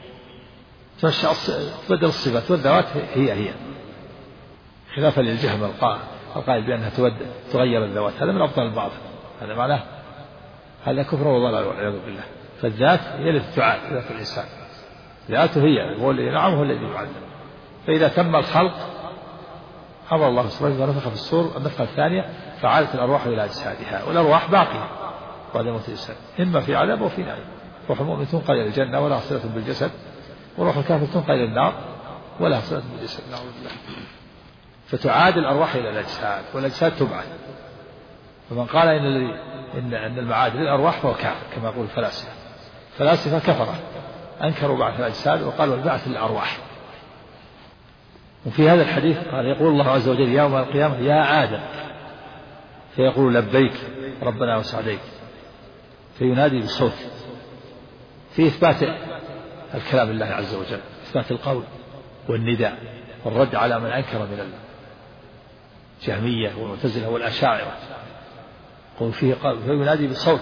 [SPEAKER 2] تبدل الصفات والذوات هي خلافا للجهم القائل بأنها تغير الذوات. هذا من أبطال الباطل، هذا معناه هذا كفر وضلال والعياذ بالله. فالذات هي التي تعاد ذات الإنسان، ذاته هي هو الذي نعم هو الذي يعاد. فإذا تم الخلق أمر الله سبحانه وتعالى ونفخ في الصور النفخة الثانية فعادت الأرواح إلى أجسادها، والأرواح باقية بعد موت الإنسان إما في عذاب وفي نعيم. روح المؤمن تنقل إلى الجنة ولا صلة بالجسد، وروح الكافر تنقل إلى النار ولا صلة بالجسد، نعوذ بالله. فتعاد الأرواح إلى الأجساد والأجساد تبعث. فمن قال إن المعاد للأرواح فهو كافر كما يقول الفلاسفة كفرة أنكروا بعث الأجساد وقالوا البعث للأرواح. وفي هذا الحديث قال يقول الله عز وجل يوم القيامة يا آدم فيقول لبيك ربنا وسعديك فينادي بالصوت في إثبات الكلام لله عز وجل، إثبات القول والنداء والرد على من أنكر من الجهمية والمعتزلة والأشاعرة. قل فيه قال فينادي بالصوت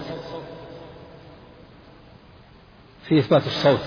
[SPEAKER 2] في إثبات الصوت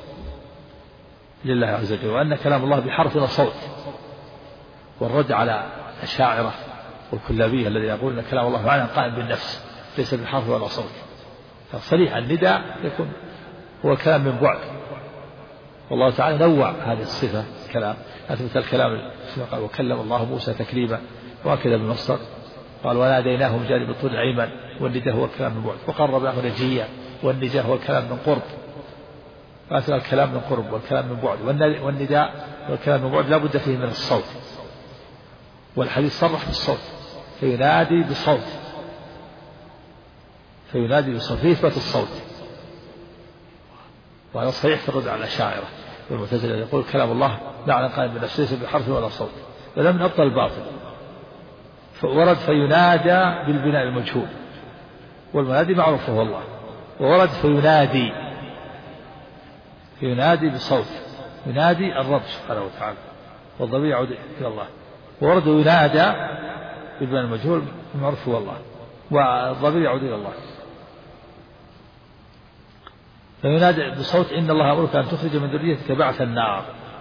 [SPEAKER 2] لله عز وجل وأن كلام الله بحرف وصوت، والرد على الأشاعرة والكلابية الذين يقولون أن كلام الله فعلا قائم بالنفس ليس بحرف ولا صوت. فصريح النداء يكون هو كلام من بعد، والله تعالى نوع هذه الصفة الكلام. أثبت الكلام قال وكلم الله موسى تكليما، وأكد بالمصدر قال وناديناه من جانب الطور الأيمن، والنداء هو الكلام من بعد، وقربناه نجيا، والنداء هو الكلام من قرب. فأثبت الكلام من قرب والكلام من بعد، والنداء والكلام من بعد لا بد فيه من الصوت، والحديث صرح بالصوت فينادي بصوت في إثبات الصوت. وهذا صحيح في الرد على الأشاعرة والمعتزلة يقول كلام الله معنى قائم بالنفس ليس بحرف ولا صوت، ولا من أبطل الباطل. ورد فينادى بالبناء المجهول، والمنادي معروف هو الله. وورد فينادي بصوت، ينادي الرب سبحانه وتعالى والضمير يعود إلى الله. وورد ينادى بالبناء المجهول المعروف هو الله، والضمير يعود إلى الله. فينادي بصوت إن الله أمرك أن تخرج من ذريتك بعث النار.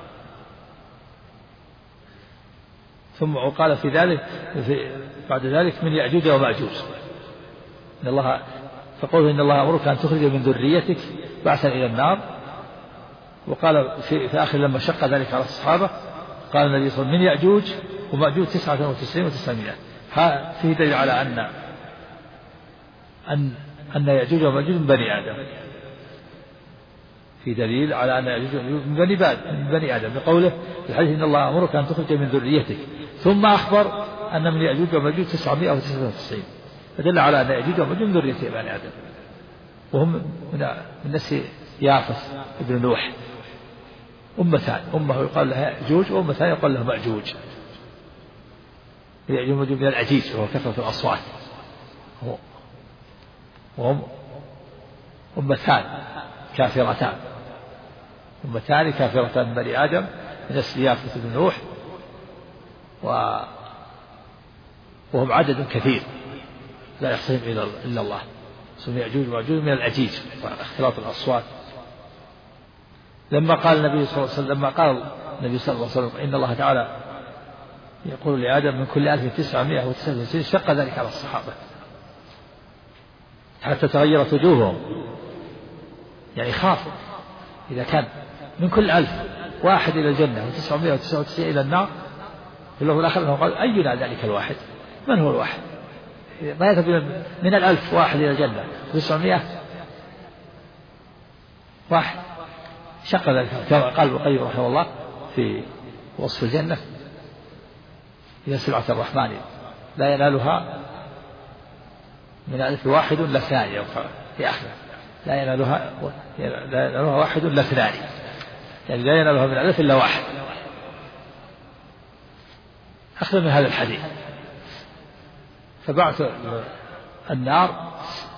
[SPEAKER 2] ثم وقال في ذلك بعد ذلك من يأجوج ومأجوج إن الله فقوله إن الله أمرك أن تخرج من ذريتك بعثا إلى النار. وقال في آخر لما شق ذلك على الصحابة قال النبي صلى الله عليه وسلم من يأجوج ومأجوج 99 و900. فيه دليل على أن يأجوج ومأجوج من بني آدم، في دليل على أن يأجوج من بني آدم بقوله في الحديث إن الله أمرك أن تخرج من ذريتك، ثم أخبر أن من يأجوج ومأجوج 999، فدل على أن يأجوج ومأجوج من ذرية بني آدم، وهم من نسل يافث ابن نوح أمتان، أمة يقال لها يأجوج وأمتان يقال لها مأجوج. يأجوج من العجيج وهو كثرة الأصوات، وهم أمتان كافرتان، أمتان كافرتان بني آدم من نسل يافث بن نوح، وهم عدد كثير لا يحصيهم إلا الله. سمي يأجوج ومأجوج من العجيج واختلاط الأصوات. لما قال النبي صلى الله عليه وسلم إن الله تعالى يقول لآدم من كل 1999 شق ذلك على الصحابة حتى تغيرت وجوههم، يعني خافوا إذا كان من كل 1000 واحد إلى الجنة و999 إلى النار، الله الآخر قال أينا ذلك الواحد؟ من هو الواحد؟ ما يذهب من 1000 واحد إلى الجنة 900 واحد، شق ذلك. كما قال ابن القيم رحمه الله في وصف الجنة: هي سلعة الرحمن لا ينالها من 1000 واحد لا ثاني، في آخره لا ينالها واحد لا ثاني، يعني لا ينالها من 1000 إلا واحد، أخذ من هذا الحديث. فبعث النار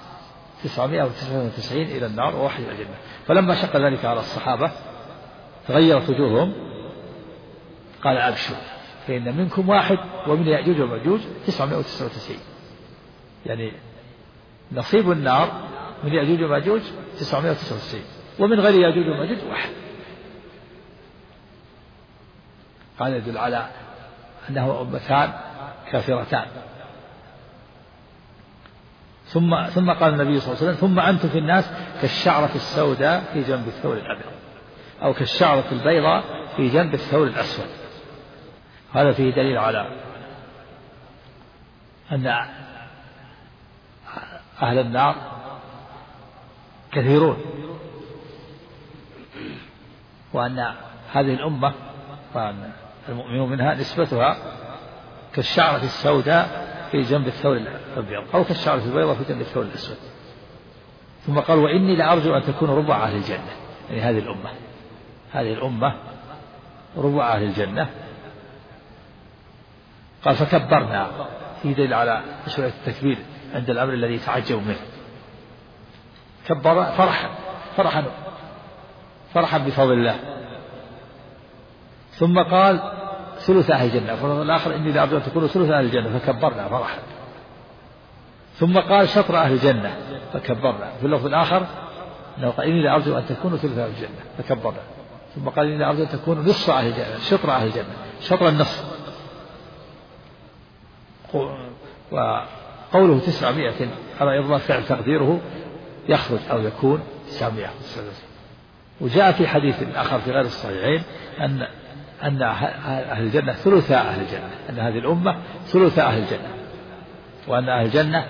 [SPEAKER 2] 999 إلى النار وواحد إلى الجنة. فلما شق ذلك على الصحابة تغيرت وجوههم، قال أبشروا فإن منكم واحد ومن يأجوج ومأجوج 999، يعني نصيب النار من يأجوج ومأجوج 999 ومن غير يأجوج ومأجوج واحد. هذا يدل على أنه أمتان كافرتان. ثم قال النبي صلى الله عليه وسلم: ثم أنتم في الناس كالشعرة السوداء في جنب الثور الأبيض، أو كالشعرة البيضاء في جنب الثور الأسود. هذا فيه دليل على أن أهل النار كثيرون، وأن هذه الأمة وأن المؤمنون منها نسبتها كالشعرة السوداء في جنب الثور الأبيض، أو كالشعرة البيضاء في جنب الثور الأسود. ثم قال: وإني لأرجو أن تكون ربع أهل الجنة، يعني هذه الأمة ربع أهل الجنة. قال: فكبرنا، في دليل على مشروعية التكبير عند الأمر الذي يتعجب منه. كبر فرحا بفضل الله. ثم قال: ثلث أهل الجنة. فالآخر: إني لأرجو أن تكونوا ثلث أهل الجنة، فكبرنا فرحا. ثم قال: شطر أهل الجنة، فكبرنا. في اللفظ الآخر أنه قال: إني لأرجو أن تكونوا ثلث أهل الجنة، فكبرنا. ثم قال: إني لأرجو أن تكونوا نصف أهل الجنة، شطر أهل الجنة، شطر النصف. وقوله 900 على إضافة فعل تقديره يخرج أو يكون 900. وجاء في حديث آخر في غير الصحيحين أن أهل الجنة ثلث أهل الجنة، أن هذه الأمة ثلث أهل الجنة، وأن أهل الجنة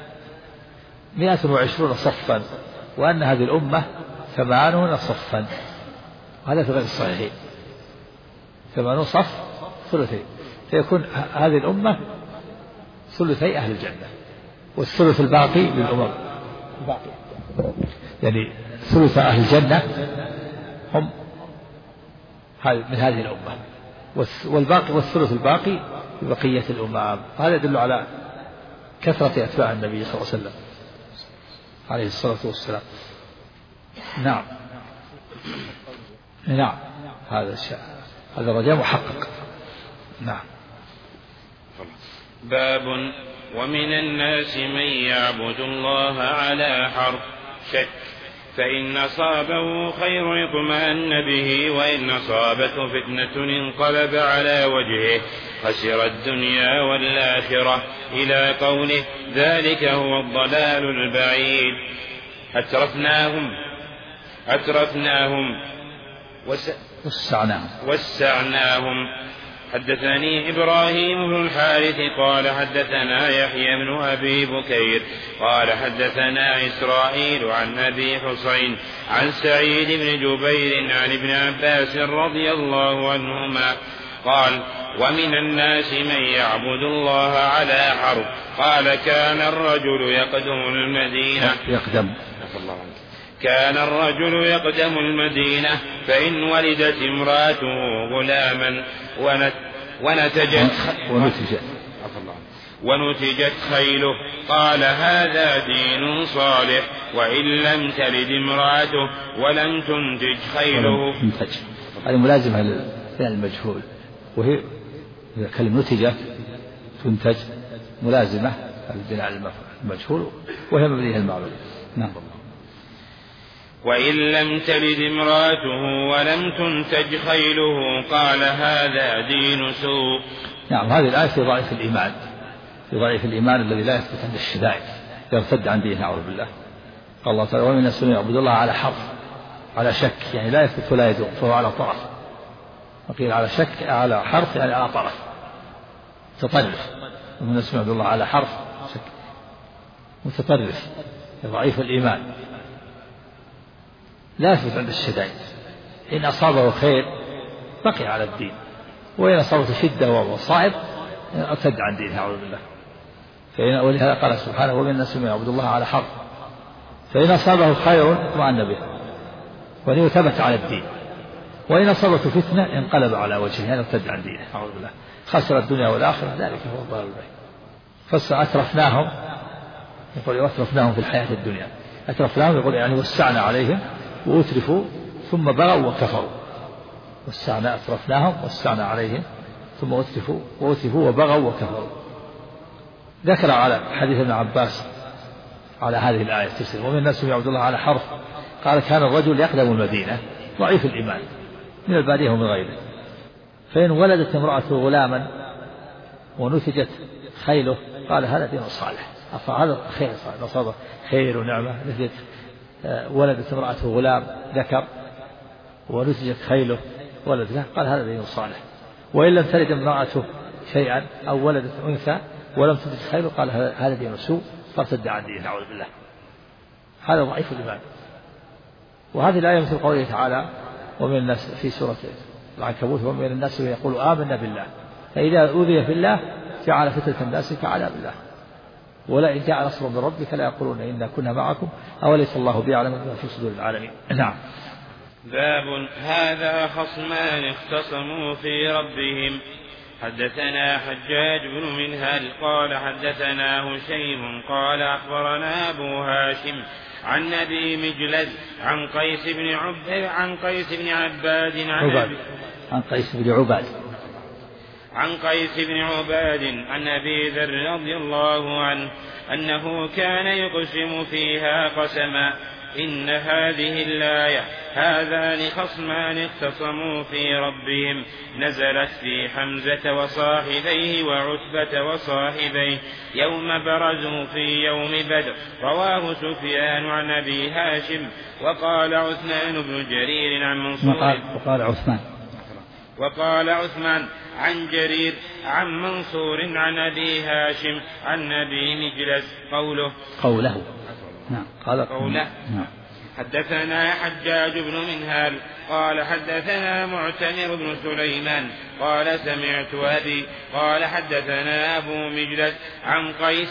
[SPEAKER 2] 120 صفا، وأن هذه الأمة 80 صفا. هذا في غير الصحيحين، 80 صف ثلثين، فيكون هذه الأمة ثلثي أهل الجنة، والثلث الباقي للأمم الباقية، يعني ثلث أهل الجنة هم من هذه الأمة، والباقي والثلث الباقي ببقية الأمم. هذا يدل على كثرة أتباع النبي صلى الله عليه وسلم عليه الصلاة والسلام. نعم هذا رجاء محقق. نعم.
[SPEAKER 3] باب: ومن الناس من يعبد الله على حرف شك، فإن أصابه خير اطمأن به، وإن أصابته فتنة انقلب على وجهه خسر الدنيا والآخرة، إلى قوله: ذلك هو الضلال البعيد. أترفناهم وسعناهم. حدثني إبراهيم بن الحارث قال حدثنا يحيى بن أبي بكير قال حدثنا إسرائيل عن أبي حسين عن سعيد بن جبير عن ابن عباس رضي الله عنهما قال: ومن الناس من يعبد الله على حرف. قال: كان الرجل يقدم المدينة كان الرجل يقدم المدينة فإن ولدت امرأته غلاما ونتجت خيله قال هذا دين صالح، وإن لم تلد امرأته ولم تنتج خيله.
[SPEAKER 2] هذه ملازمة للفعل المجهول، وهي كلمة نتجت تنتج ملازمة للبناء المجهول، وهي مبنية المعلوم. نعم.
[SPEAKER 3] وإن لم تلد امرأته ولم تنتج خيله قال هذا دين سوء.
[SPEAKER 2] نعم، هذه الآية في ضعيف الإيمان، في ضعيف الإيمان الذي لا يثبت عند الشدائد، يرتد عن دينه أعوذ بالله. قال الله تعالى ومن الناس من يعبد الله على حرف، على شك، يعني لا يثبت ولا يدوم، فهو على طرف. وقيل على شك على حرف يعني على طرف متطرف. ومن الناس من يعبد الله على حرف شك متطرف، ضعيف الإيمان لا يثبت عند الشدائد. إن أصابه خير بقي على الدين، وإن أصابته شدة وصائب ارتد عن دينه أعوذ بالله. ولهذا قال سبحانه ومن الناس من يعبد الله على حرف، فإن أصابه خير اطمأن به وإن ثبت على الدين، وإن أصابته فتنة انقلب على وجهه يعني ارتد عن دينه أعوذ بالله، خسر الدنيا والآخرة، ذلك هو الضلال البعيد. فأترفناهم، يقول أترفناهم في الحياة الدنيا، أترفناهم يقول يعني وسعنا عليهم وأترفوا ثم بغوا وكفروا. وسعنا أترفناهم وسعنا عليهم ثم أترفوا وبغوا وكفروا. ذكر على حديث ابن عباس على هذه الآية تفسير ومن الناس يعبد الله على حرف. قال كان الرجل يقدم المدينة ضعيف الإيمان من البادية ومن غيره، فإن ولدت امرأته غلاما ونتجت خيله قال هذا دين صالح، هذا خير صالح، نصابه خير ونعمة. نتجت ولدت امرأته غلام ذكر ونتجت خيله ولد له قال هذا دين صالح. وإن لم تلد امرأته شيئا أو ولدت أنثى ولم تنتج خيله قال هذا دين سوء، فارتد عن دينه نعوذ بالله. هذا ضعيف الإيمان. وهذه الآية مثل قوله تعالى ومن الناس في سورة العنكبوت ومن الناس يقول آمنا بالله فإذا أوذي في الله جعل فتنة الناس كعذاب الله ولئن جاء نصر من ربك لا يقولون إنا كنا معكم أوليس الله بيعلم ما في صدور العالمين. نعم.
[SPEAKER 3] باب هذا خصمان اختصموا في ربهم. حدثنا حجاج بن منهل قال حدثنا هشيم قال أخبرنا أبو هاشم عن أبي مجلد عن قيس بن عباد عن قيس بن عباد عن أبي ذر رضي الله عنه أنه كان يقسم فيها قسما إن هذه الآية هذان خصمان اختصموا في ربهم نزلت في حمزة وصاحبيه وعتبة وصاحبيه يوم برزوا في يوم بدر. رواه سفيان عن أبي هاشم. وقال عثمان بن جرير عن منصور وقال عثمان عن جرير عن منصور عن أبي هاشم عن أبي مجلس قوله.
[SPEAKER 2] نعم. قوله. نعم.
[SPEAKER 3] حدثنا حجاج بن منهال قال حدثنا معتمر بن سليمان قال سمعت أبي قال حدثنا أبو مجلس عن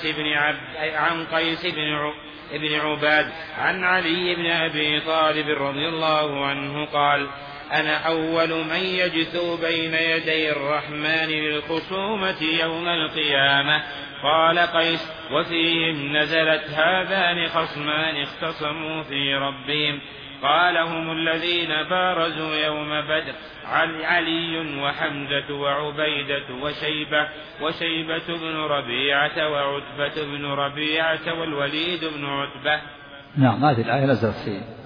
[SPEAKER 3] قيس بن عباد عن علي بن أبي طالب رضي الله عنه قال أنا أول من يجثو بين يدي الرحمن للخصومة يوم القيامة. قال قيس وفيهم نزلت هذان خصمان اختصموا في ربهم. قال هم الذين بارزوا يوم بدر علي وحمزة وعبيدة وشيبة بن ربيعة وعتبة بن ربيعة والوليد بن عتبة.
[SPEAKER 2] نعم. هذه الآية نزلت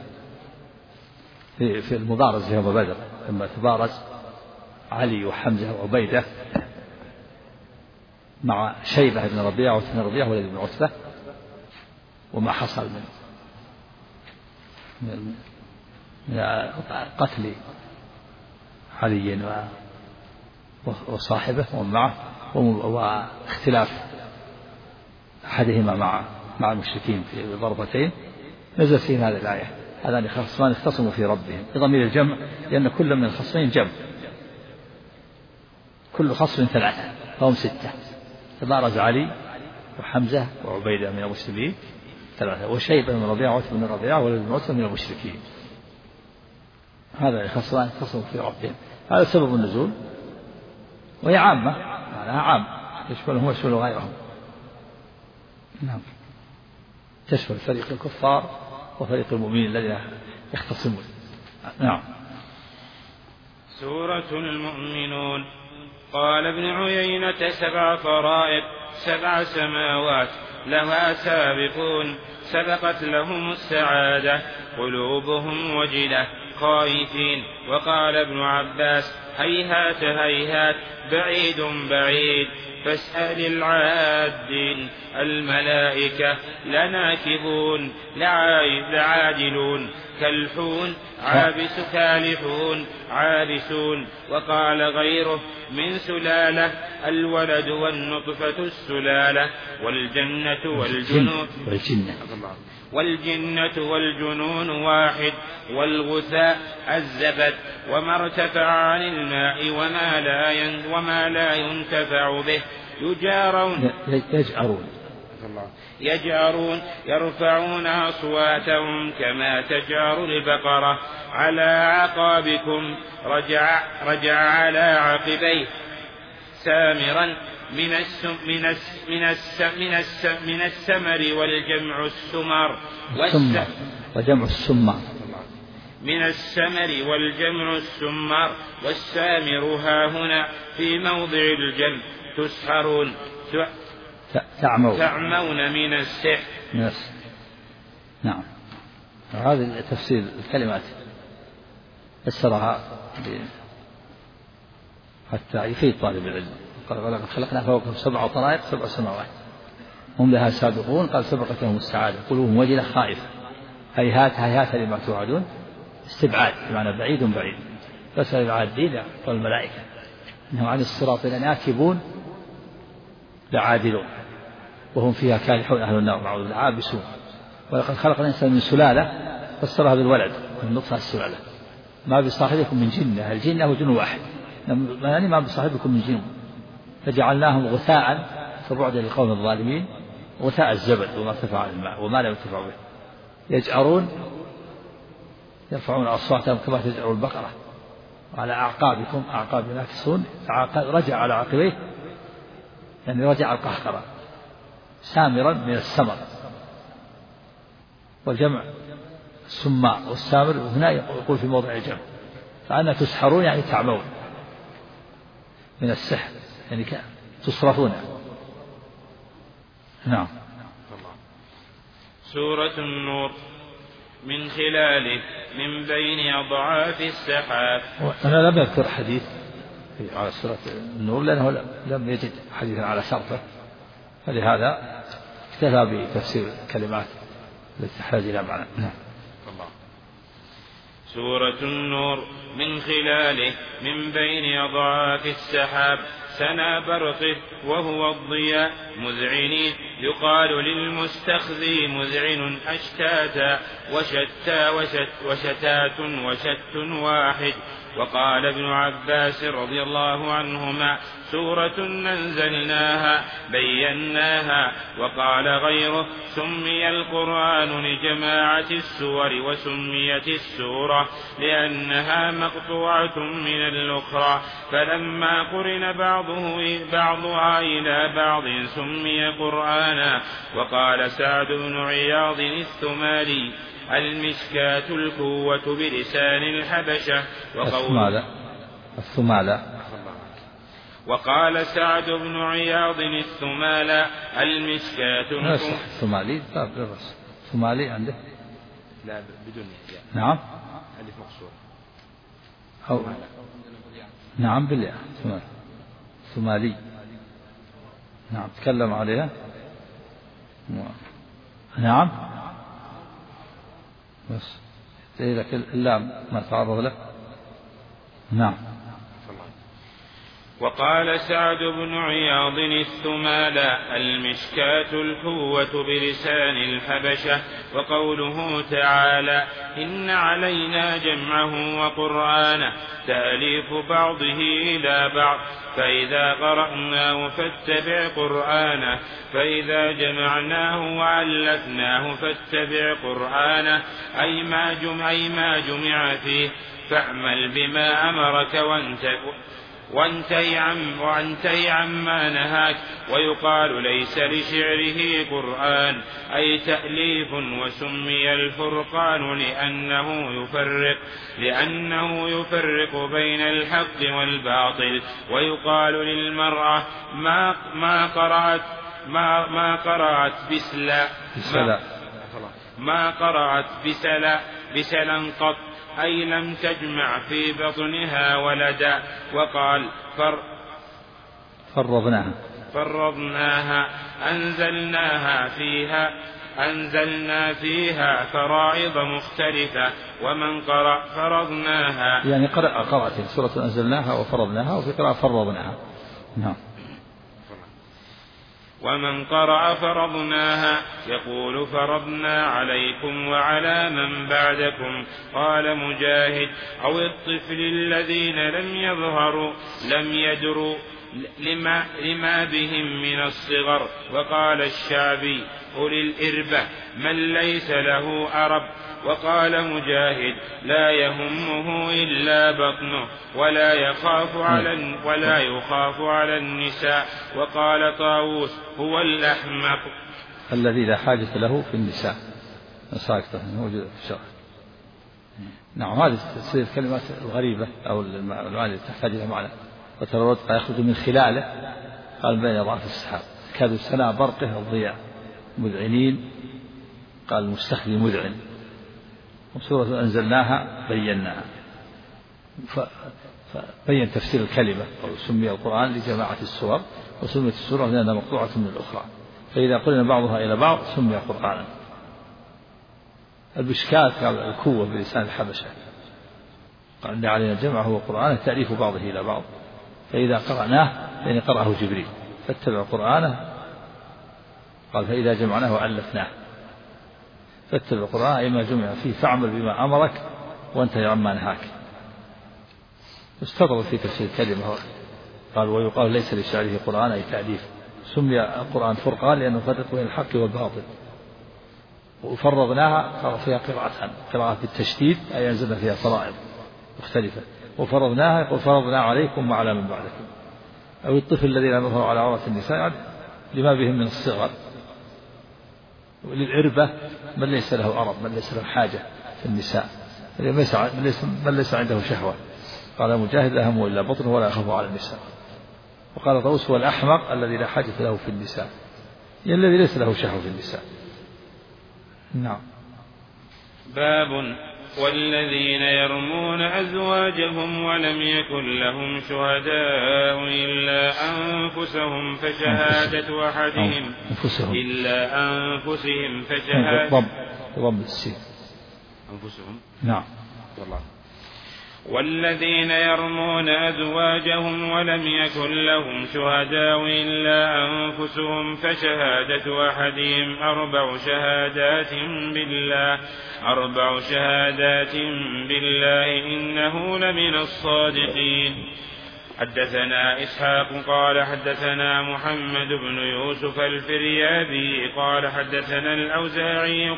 [SPEAKER 2] في المبارز يوم بدر لما تبارز علي وحمزة وعبيدة مع شيبة بن ربيعة وعتبة بن ربيعة والوليد بن عتبة، وما حصل من قتل علي وصاحبه ومن معه واختلاف أحدهما مع المشركين في ضربتين نزل فيهم هذه الآية هذان خصمان اختصموا في ربهم بضمير الجمع لأن كل من الخصمين جمع، كل خصم 3 فهم 6. تبارز علي وحمزة وعبيدة من المسلمين ثلاثة، وشيبة بن ربيعة وعتبة بن ربيعة ولد بن عتبة من المشركين. هذا يخصصان في ربهم. هذا سبب النزول، وهي عامة معناها عام يشملهم ويشمل غيرهم. نعم، تشمل فريق الكفار وفريق المؤمنين الذين يختصمون. نعم.
[SPEAKER 3] سورة المؤمنون. قال ابن عيينة 7 طرائق 7 سماوات لها سابقون سبقت لهم السعادة قلوبهم وجلة خائفين. وقال ابن عباس هيهات هيهات بعيد بعيد فاسأل العادين. الملائكة لناكبون لعاجلون كالحون عابس كالحون عابسون. وقال غيره من سلالة الولد والنطفة السلالة والجنة والجنون واحد والغثاء الزبد. وما ارتفع عن الماء وما لا ينتفع به يجأرون يرفعون أصواتهم كما تجأر البقرة على عقابكم رجع على عقبيه سامرا من السمر والجمع السمر
[SPEAKER 2] وجمع السمار
[SPEAKER 3] من السمر والجمع السمار. والسامر ها هنا في موضع الجمع تسحرون تعمون من السحر.
[SPEAKER 2] نعم. هذا تفسير الكلمات فسرها حتى يفيد طالب العلم. قال ولقد خلقنا فوقهم 7 طرائق 7 سماوات هم لها سابقون. قال سبقت لهم السعادة قلوبهم وجلة خائفة. هيهات هيهات لما توعدون استبعاد بمعنى بعيد بعيد. فاسأل العادين والملائكة إنهم عن الصراط لناكبون لعادلون وهم فيها كالحون أهل النار نعوذ بالله عابسون. ولقد خلقنا الإنسان من سلالة فسرها بالولد من نطفة السلالة. ما بصاحبكم من جنة الجنة هو جن واحد يعني ما بصاحبكم من جن فجعلناهم غثاء فبعدا للقوم الظالمين. غثاء الزبد وما ارتفع عن الماء وما لا يرتفع به. يجأرون يرفعون أصواتهم كما تجأر البقرة وعلى أعقابكم أعقاب ينافسون. رجع على عقبيه يعني رجع القهقرة سامرا من السمر. والجمع السماء والسامر وهنا يقول في موضع الجمع. فأنا تسحرون يعني تعمون من السحر يعني تصرفون. نعم.
[SPEAKER 3] سورة النور. من خلاله من بين أضعاف السحاب.
[SPEAKER 2] أنا لم أذكر حديث على سورة النور لأنه لم يجد حديثا على شرطه فلهذا اكتفى بتفسير الكلمات التي تحتاج إلى معنى.
[SPEAKER 3] سورة النور. من خلاله من بين أضعاف السحاب سنا برقه وهو الضياء مذعنين. يقال للمستخزي مذعن أشتاتا وشتات وشت واحد. وقال ابن عباس رضي الله عنهما سورة أنزلناها بيناها. وقال غيره سمي القرآن لجماعة السور وسميت السورة لأنها مقطوعة من الأخرى فلما قرن بعضها إلى بعض سمي قرآنا. وقال سعد بن عياض الثمالي المشكاة الكوة بلسان الحبشة.
[SPEAKER 2] الثمالة.
[SPEAKER 3] وقال سعد بن عياض الثمالة المشكاة
[SPEAKER 2] الثمالي ثمالي عنده
[SPEAKER 3] لا بدون
[SPEAKER 2] نعم
[SPEAKER 3] ألف مقصور
[SPEAKER 2] أو نعم بالله ثمالي. نعم تكلم عليها. نعم بس لك اللام ما تعرض له. نعم.
[SPEAKER 3] وقال سعد بن عياض الثمالى: المشكاة الحوة بلسان الحبشة. وقوله تعالى: إن علينا جمعه وقرآنه، تأليف بعضه إلى بعض، فإذا قرأناه فاتبع قرآنه، فإذا جمعناه وعلفناه فاتبع قرآنه، أي ما جمع فيه، فاعمل بما أمرك وانتهي عما نهاك. ويقال: ليس لشعره قرآن، أي تأليف، وسمي الفرقان لأنه يفرق بين الحق والباطل. ويقال للمرأة: ما قرأت بسلا قط، أي لم تجمع في بطنها ولدا. وقال: فرضناها أنزلنا فيها فرائض مختلفة. ومن قرأ فرضناها،
[SPEAKER 2] يعني قرأت سورة أنزلناها وفرضناها، وفي قراءة فرضناها. نعم.
[SPEAKER 3] ومن قرأ فرضناها يقول: فرضنا عليكم وعلى من بعدكم. قال مجاهد: أو الطفل الذين لم يدروا لما بهم من الصغر. وقال الشعبي: أولي الإربة من ليس له أرب. وقال مجاهد: لا يهمه إلا بطنه، ولا يخاف على النساء. وقال طاووس: هو الأحمق
[SPEAKER 2] الذي لا حاجة له في النساء. موجود في الشرع. نعم، هذه تصير الكلمات الغريبة أو المعاني التي تحتاج إلى معنى. وترى الرزق يخرج من خلاله، قال: بين ضعف السحاب، كاد سنا برقه الضياء، مذعنين، قال المستخدم مذعن. وسورة أنزلناها بيناها، فبين تفسير الكلمة. سمي القرآن لجماعة السور، وسميت السورة لأنها مقطوعة من الأخرى، فإذا قلنا بعضها إلى بعض سمي قرآنا. المشكاة قال: الكوة بلسان الحبشة، قال: إن علينا جمعه وقرآنه، تأليف بعضه إلى بعض، فإذا قرأناه يعني قرأه جبريل، فاتبع قرآنه. قال: فإذا جمعناه وألفناه فاتبع القرآن، أي ما جمع فيه، فاعمل بما أمرك وانتهي عما نهاك. استطرد في تفسير الكلمة. قال: ويقال: ليس لشعره قرآن، أي تأليف. سمي القرآن فرقان لأنه فرق بين الحق والباطل. وفرضناها قال فيها قراءة بالتشديد، أي أنزلنا فيها فرائض مختلفة. وفرضناها يقول: فرضنا عليكم وعلى من بعدكم. أو الطفل الذي لم يظهر على عورة النساء، يعني لما بهم من الصغر. وللعربة من ليس له أرب، من ليس له حاجة في النساء، من ليس عنده شهوة. قال مجاهد: لا همه إلا بطنه، ولا يخاف على النساء. وقال طاووس: هو الأحمق الذي لا حاجة له في النساء، يعني الذي ليس له شهوة في النساء. نعم.
[SPEAKER 3] باب: والذين يرمون أزواجهم ولم يكن لهم شهداء إلا أنفسهم فشهادة أحدهم
[SPEAKER 2] ضم السين.
[SPEAKER 3] أنفسهم.
[SPEAKER 2] نعم.
[SPEAKER 3] والذين يرمون أزواجهم ولم يكن لهم شهداء إلا أنفسهم فشهادة أحدهم أربع شهادات بالله إنه لمن الصادقين. حدثنا إسحاق قال: حدثنا محمد بن يوسف الفريابي قال: حدثنا الأوزاعي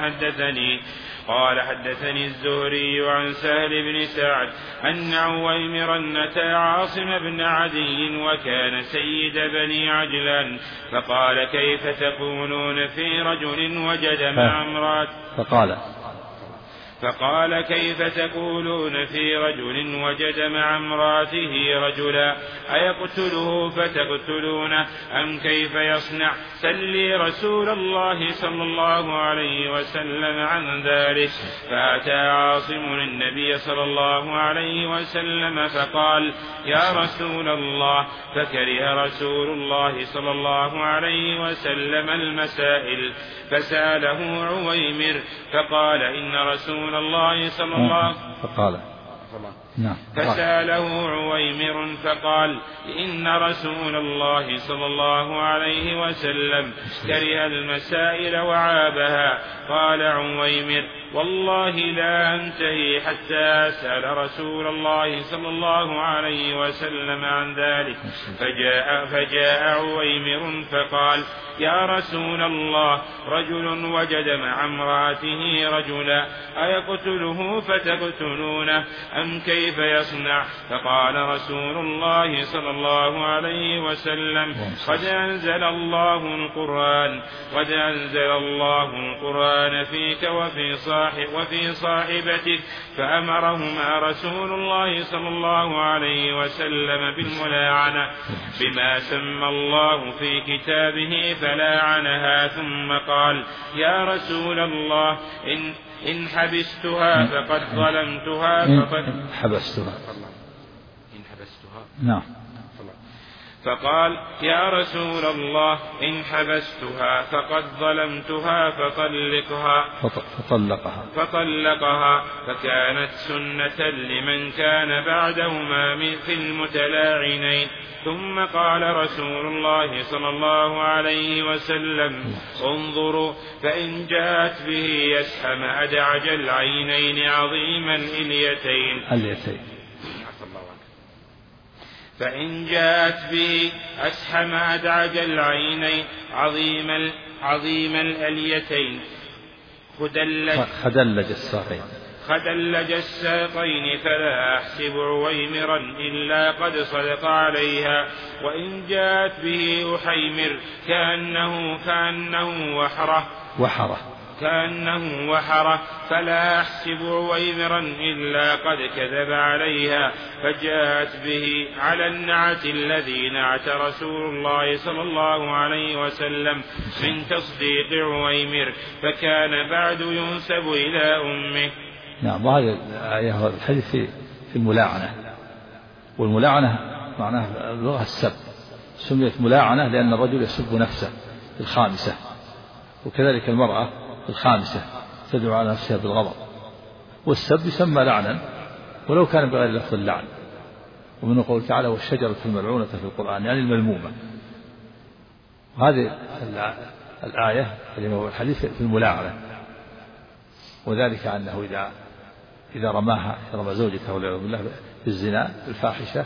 [SPEAKER 3] قال حدثني الزهري عن سهل بن سعد أن عويمر أتى عاصم بن عدي وكان سيد بني عجلان، فقال: كيف تقولون في رجل وجد مع امرأة؟ فقال: كيف تقولون في رجل وجد مع امرأته رجلا، أيقتله فتقتلونه أم كيف يصنع؟ سلي رسول الله صلى الله عليه وسلم عن ذلك. فأتى عاصم النبي صلى الله عليه وسلم فقال: يا رسول الله. فكره رسول الله صلى الله عليه وسلم المسائل، فسأله عويمر فقال: إن رسول الله صلى الله فسأله عويمر فقال: إن رسول الله صلى الله عليه وسلم كره المسائل وعابها. قال عويمر: والله لا أنتهي حتى أسأل رسول الله صلى الله عليه وسلم عن ذلك. فجاء عويمر فقال: يا رسول الله، رجل وجد مع امرأته رجلا، أيقتله فتقتلونه أم كيف يصنع؟ فقال رسول الله صلى الله عليه وسلم: قد أنزل الله القرآن فيك وفي صاحبتك. فأمرهما رسول الله صلى الله عليه وسلم بالملاعنة بما سمى الله في كتابه فلاعنها. ثم قال: يا رسول الله، إن حبستها فقد ظلمتها. فقال: يا رسول الله، إن حبستها فقد ظلمتها فطلقها. فكانت سنة لمن كان بعدهما في المتلاعنين. ثم قال رسول الله صلى الله عليه وسلم: انظروا، فإن جاءت به يسحم أدعج العينين عظيم الإليتين. فإن جاءت به أسحم أدعج العينين عظيم الأليتين خدلج الساقين فلا أحسب عويمرا إلا قد صدق عليها. وإن جاءت به أحيمر كأنه وحرة فلا أحسب عويمرا إلا قد كذب عليها. فجاءت به على النعت الذي نعت رسول الله صلى الله عليه وسلم من تصديق عويمر، فكان بعد ينسب إلى أمه.
[SPEAKER 2] نعم. وهذه الآية الحديث في الملاعنة، والملاعنة معناها اللغة السب. سميت ملاعنة لأن الرجل يسب نفسه في الخامسة، وكذلك المرأة في الخامسة تدعو على نفسها بالغضب. والسب يسمى لعنا ولو كان بغير لفظ اللعن. ومن قوله تعالى: والشجرة الملعونة في القرآن، يعني الملمومة. وهذه الآية اللي هو الحديث في الملاعنة، وذلك أنه إذا رمى زوجته والعياذ بالله بالزنا الفاحشة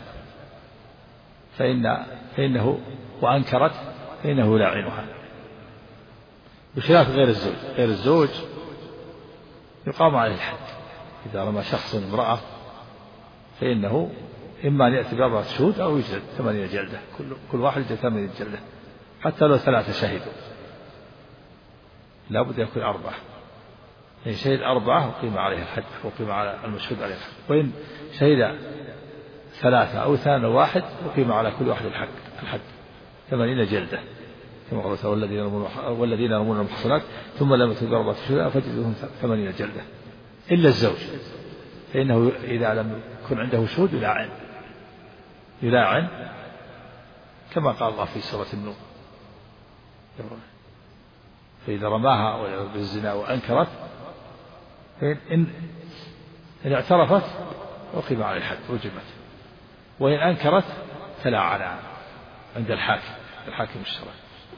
[SPEAKER 2] فإنه وأنكرت فإنه يلاعنها، بخلاف غير الزوج يقام عليه الحد. إذا رمى شخص امرأة فإنه إما أن يأتي ب4 شهود أو يجلد 8 جلدة، كل واحد يجلد 8 جلدة، حتى لو 3 شهدوا لا بد يكون 4. إن شهد 4 أقيم عليه الحد، وقيم على المشهود عليه الحد. وإن شهد 3 أو 2 أو 1 أقيم على كل واحد الحد 80 جلدة، كما قال: والذين يرمون المحصنات ثم لم يأتوا ب4 شهداء فاجلدوهم 80 جلدة. إلا الزوج فإنه إذا لم يكن عنده شهود يلاعن كما قال الله في سورة النور: فإذا رماها بالزنا وأنكرت إن اعترفت أقيم على الحد وجمت، وإن أنكرت تلاعنها عند الحاكم الشرعي.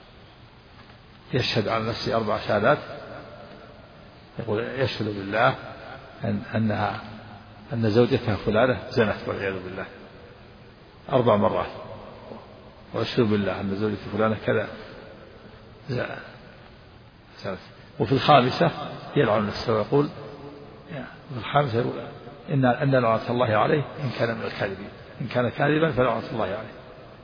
[SPEAKER 2] يشهد على نفسه 4 شهادات، يقول: يشهد بالله أن زوجته فلانة زنت والعياذ بالله 4 مرات، ويشهد بالله أن زوجته فلانة كذا زنت. وفي الخامسة يلعن نفسه ويقول: في الخامسة يقول أن لعنة الله عليه إن كان من الكاذبين، إن كان كاذبا فلعنة الله عليه.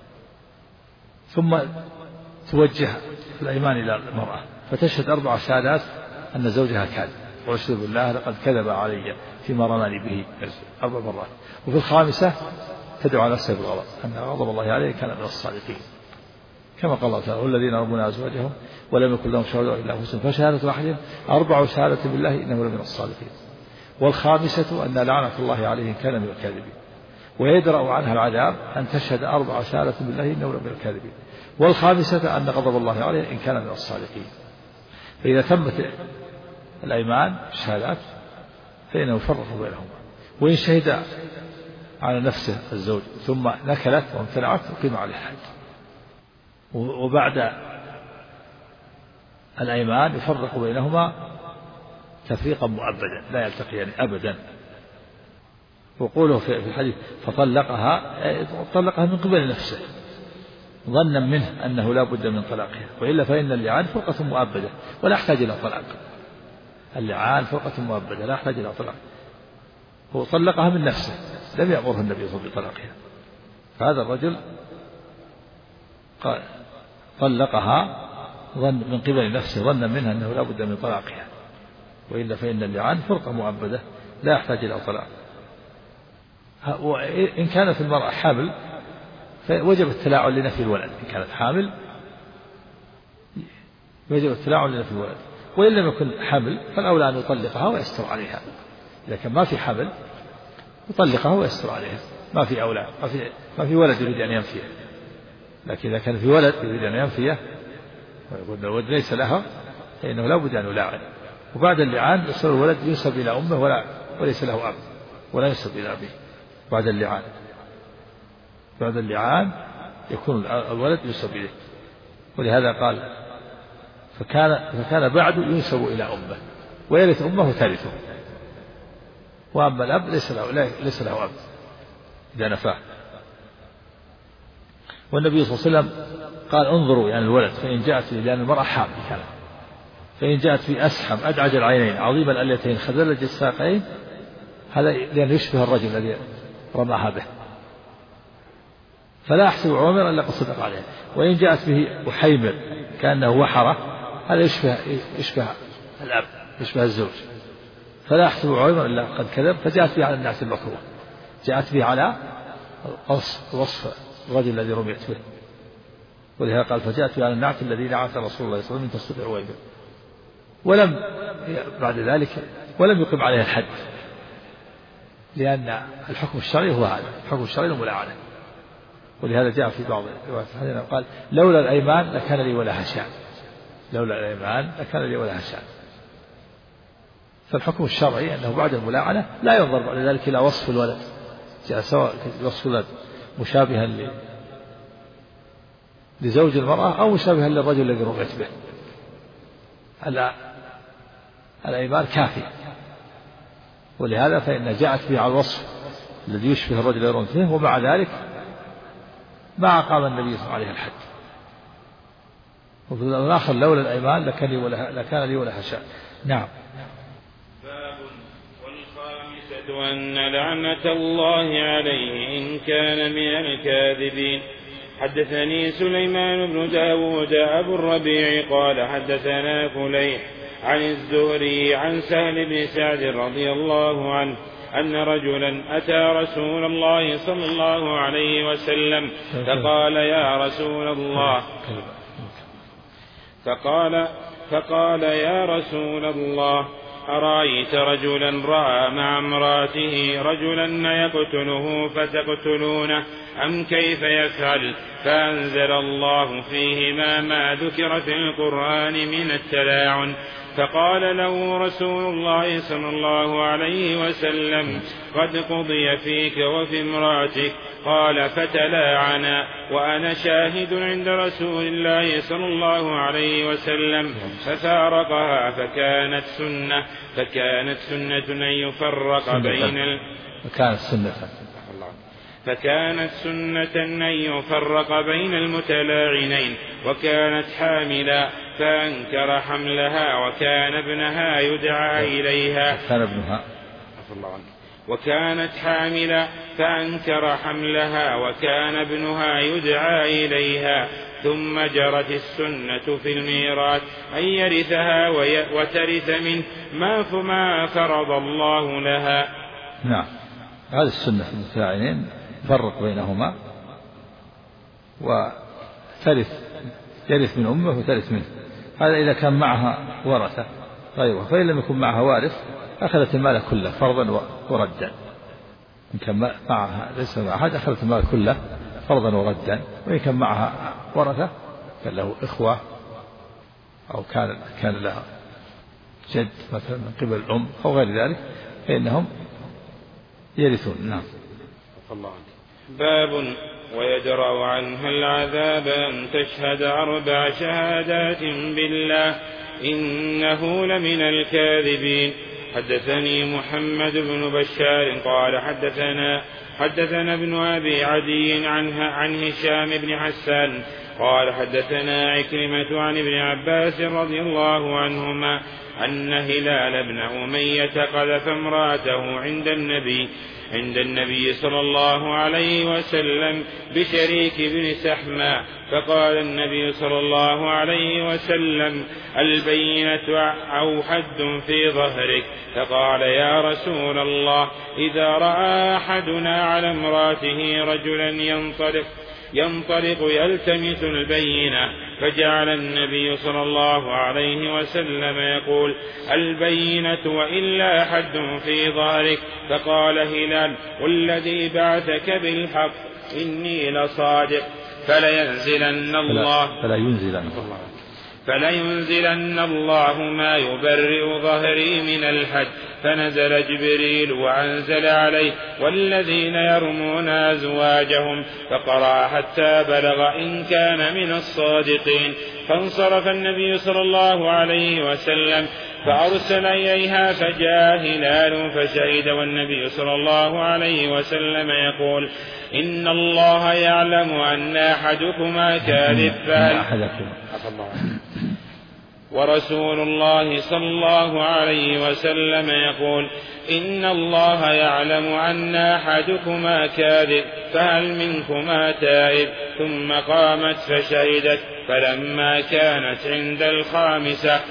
[SPEAKER 2] ثم توجه الأيمان إلى المرأة فتشهد 4 شهادات أن زوجها كاذب، وأشهد بالله لقد كذب علي فيما رماني به 4 مرات. وفي الخامسة تدعو على نفسها بالغضب، أن غضب الله عليه كان من الصادقين، كما قال الله تعالى: والذين يرمون أزواجهم ولم يكن لهم شهداء إلا أنفسهم فشهادة واحدة 4 شهادة بالله إنه لمن الصادقين. والخامسة أن لعنة الله عليه إن كان من الكاذبين. ويدرأ عنها العذاب أن تشهد 4 شهادة بالله إنه لمن الكاذبين. والخامسة أن غضب الله عليه إن كان من الصادقين. فإذا تمت الأيمان الشهادات فإنه يفرق بينهما. وإن شهد على نفسه الزوج ثم نكلت وامتنعت أقيم عليه الحد. وبعد الأيمان يفرق بينهما تفريقا مؤبدا لا يلتقيان أبدا. وقوله في الحديث فطلقها من قبل نفسه ظنا منه أنه لا بد من طلاقها، وإلا فإن اللعان فرقة مؤبدة ولا يحتاج إلى طلاق. اللعان فرقة مؤبدة لا يحتاج إلى طلاق. هو طلقها من نفسه لم يأمره النبي صلى الله عليه وسلم بطلاقها. فهذا الرجل قال طلقها من قبل نفسه ظنا منها أنه لا بد من طلاقها، وإلا فإن اللعان فرقة مؤبدة لا يحتاج إلى طلاق. وإن كانت المرأة حامل فوجب التلاعن لنفي الولد. إن كانت حامل وجب التلاعن لنفي الولد، وإن لم يكن حمل فالأولى أن يطلقها ويستر عليها. إذا كان ما في حمل يطلقها ويستر عليها، ما في أولى، ما في ولد يريد أن ينفيه. لكن إذا كان في ولد يريد أن ينفيه ويقول الولد ليس لها فإنه لا بد أن يلاعن. وبعد اللعان يصير الولد ينسب إلى أمه وليس له أب ولا ينسب إلى أبيه. بعد اللعان يكون الولد ينسب إليه، ولهذا قال فكان بعد ينسب إلى أمه ويرث أمه ترثه، وأما الأب ليس له أب إذا نفاه. والنبي صلى الله عليه وسلم قال انظروا يعني الولد فإن جاءت لأن المرأة حامل كانت، فإن جاءت في أسحم أدعج العينين عظيم الأليتين خذلج الساقين، هذا لأن يشبه الرجل الذي رماها به، فلا أحسب عمر إلا قد صدق عليه. وإن جاءت به أحيمر كأنه وحرة، هذا يشبه الأب يشبه الزوج، فلا أحسب عمر إلا قد كذب. فجاءت به على النعت المكروه، جاءت به على وصف الرجل الذي رميت به، ولهذا قال فجاءت به على النعت الذي نعت رسول الله صلى الله عليه وسلم من تصديق عويمر. ولم بعد ذلك ولم يقم عليه الحد، لأن الحكم الشرعي هو هذا، الحكم الشرعي الملاعنة. ولهذا جاء في بعض الروايات الحديث قال لولا الأيمان لكان لي ولها شأن، لولا الأيمان لكان لي ولها شأن. فالحكم الشرعي أنه بعد الملاعنة لا ينظر بعد ذلك إلى وصف الولد، سواء وصف الولد مشابها لزوج المرأة أو مشابها للرجل الذي رميت به. الأيمان كافي، ولهذا فإن جاءت به على الوصف الذي يشبه الرجل الذي رميت به، ومع ذلك ما أقام النبي صلى الله عليه الحد. وفي الآخر لولا الأيمان لكان لي ولها شأن. نعم.
[SPEAKER 3] باب والخامسة أن لعنة الله عليه إن كان من الكاذبين. حدثني سليمان بن داود أبو الربيع قال حدثنا فليح عن الزهري عن سهل بن سعد رضي الله عنه أن رجلا أتى رسول الله صلى الله عليه وسلم فقال يا رسول الله فقال يا رسول الله أرأيت رجلا رأى مع امرأته رجلا يقتله فتقتلونه أم كيف يفعل؟ فأنزل الله فيهما ما ذكر في القرآن من التلاعن. فقال له رسول الله صلى الله عليه وسلم قد قضي فيك وفي امرأتك. قال فتلاعنا وأنا شاهد عند رسول الله صلى الله عليه وسلم ففارقها. فكانت سنة أن يفرق بين فكانت سنة أن يفرق بين المتلاعنين. وكانت حاملا فأنكر حملها وكان ابنها يدعى إليها. وكانت حاملا فأنكر حملها وكان ابنها يدعى إليها. ثم جرت السنة في الميراث أن يرثها وترث منه ما فرض الله لها.
[SPEAKER 2] نعم، هذه السنة في المتلاعنين فرق بينهما يرث من أمه وترث منه. هذا إذا كان معها ورثة غيره، فإن لم يكن معها وارث أخذت المال كله فرضا وردا. إن كان معها ليس معها أحد أخذت المال كله فرضا وردا. وإن كان معها ورثة كان له إخوة أو كان لها جد مثلا من قبل الأم أو غير ذلك فإنهم يرثون. نعم.
[SPEAKER 3] باب ويدرأ عنها العذاب أن تشهد 4 شهادات بالله إنه لمن الكاذبين. حدثني محمد بن بشار قال حدثنا ابن أبي عدي عن هشام بن حسان قال حدثنا عكرمة عن ابن عباس رضي الله عنهما أن هلال بن أمية قذف امرأته عند النبي صلى الله عليه وسلم بشريك بن سحماء، فقال النبي صلى الله عليه وسلم: البينة أو حد في ظهرك؟ فقال: يا رسول الله، إذا رأى أحدنا على امرأته رجلا ينطلق يلتمس البينة، فجعل النبي صلى الله عليه وسلم يقول: البينة وإلا حد في ظهرك. فقال هلال: والذي بعثك بالحق إني لصادق. فلينزلن الله ما يبرئ ظهري من الحد. فنزل جبريل وأنزل عليه: والذين يرمون أزواجهم، فقرأ حتى بلغ: إن كان من الصادقين. فانصرف النبي صلى الله عليه وسلم فأرسل إليها، فجاء هلال فشهد، والنبي صلى الله عليه وسلم يقول: إن الله يعلم أن أحدكما كاذب. ورسول الله صلى الله عليه وسلم يقول: إن الله يعلم أن أحدكما كاذب، فهل منكما تائب؟ ثم قامت فشهدت. فلما كانت عند الخامسة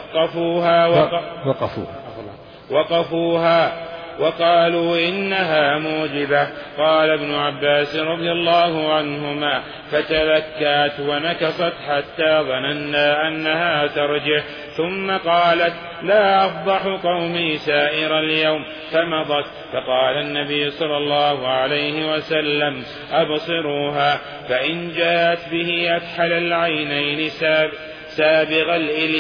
[SPEAKER 3] وقفوها وقالوا: إنها موجبة. قال ابن عباس رضي الله عنهما: فتبكت ونكصت حتى ظننا أنها ترجع، ثم قالت: لا أفضح قومي سائر اليوم. فمضت. فقال النبي صلى الله عليه وسلم: أبصروها، فإن جاءت به أكحل العينين سابغ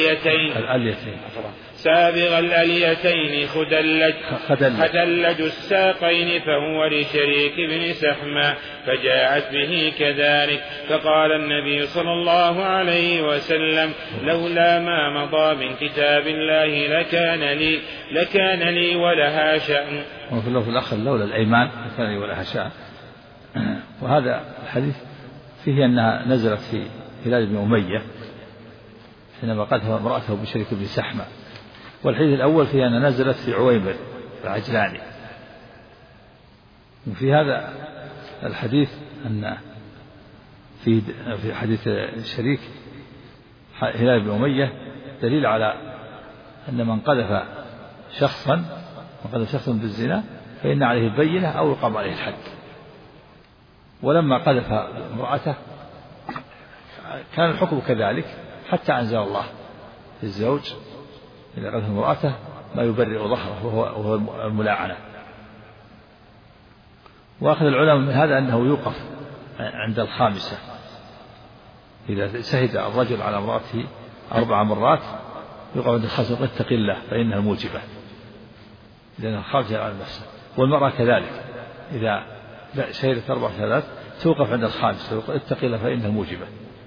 [SPEAKER 3] الأليتين خدلج الساقين، فهو لشريك بن سحماء، فجاءت به كذلك. فقال النبي صلى الله عليه وسلم: لولا ما مضى من كتاب الله لكان لي ولها شأن.
[SPEAKER 2] وفي اللفظ الآخر: لولا الأيمان لكان لي ولها شأن. وهذا الحديث فيه أنها نزلت في هلال بن أمية حينما قذف امرأته بشريك بن سحماء. والحديث الأول فيه أنها نزلت في عويمر العجلاني. وفي هذا الحديث أن في حديث شريك هلال بن أمية دليل على أن من قذف شخصا بالزنا فإن عليه البينة أو يقام عليه الحد. ولما قذف امرأته كان الحكم كذلك حتى أنزل الله في الزوج إذا قذف امرأته ما يبرئ ظهره وهو الملاعنة. وأخذ العلماء من هذا أنه يوقف عند الخامسة. إذا شهد الرجل على امرأته 4 مرات يوقف عند الخامسة: اتق الله فإنها موجبة، لأن الخامسة على نفسه. والمرأة كذلك إذا شهدت 4 شهادات توقف عند الخامسة: اتق الله فإنها موجبة.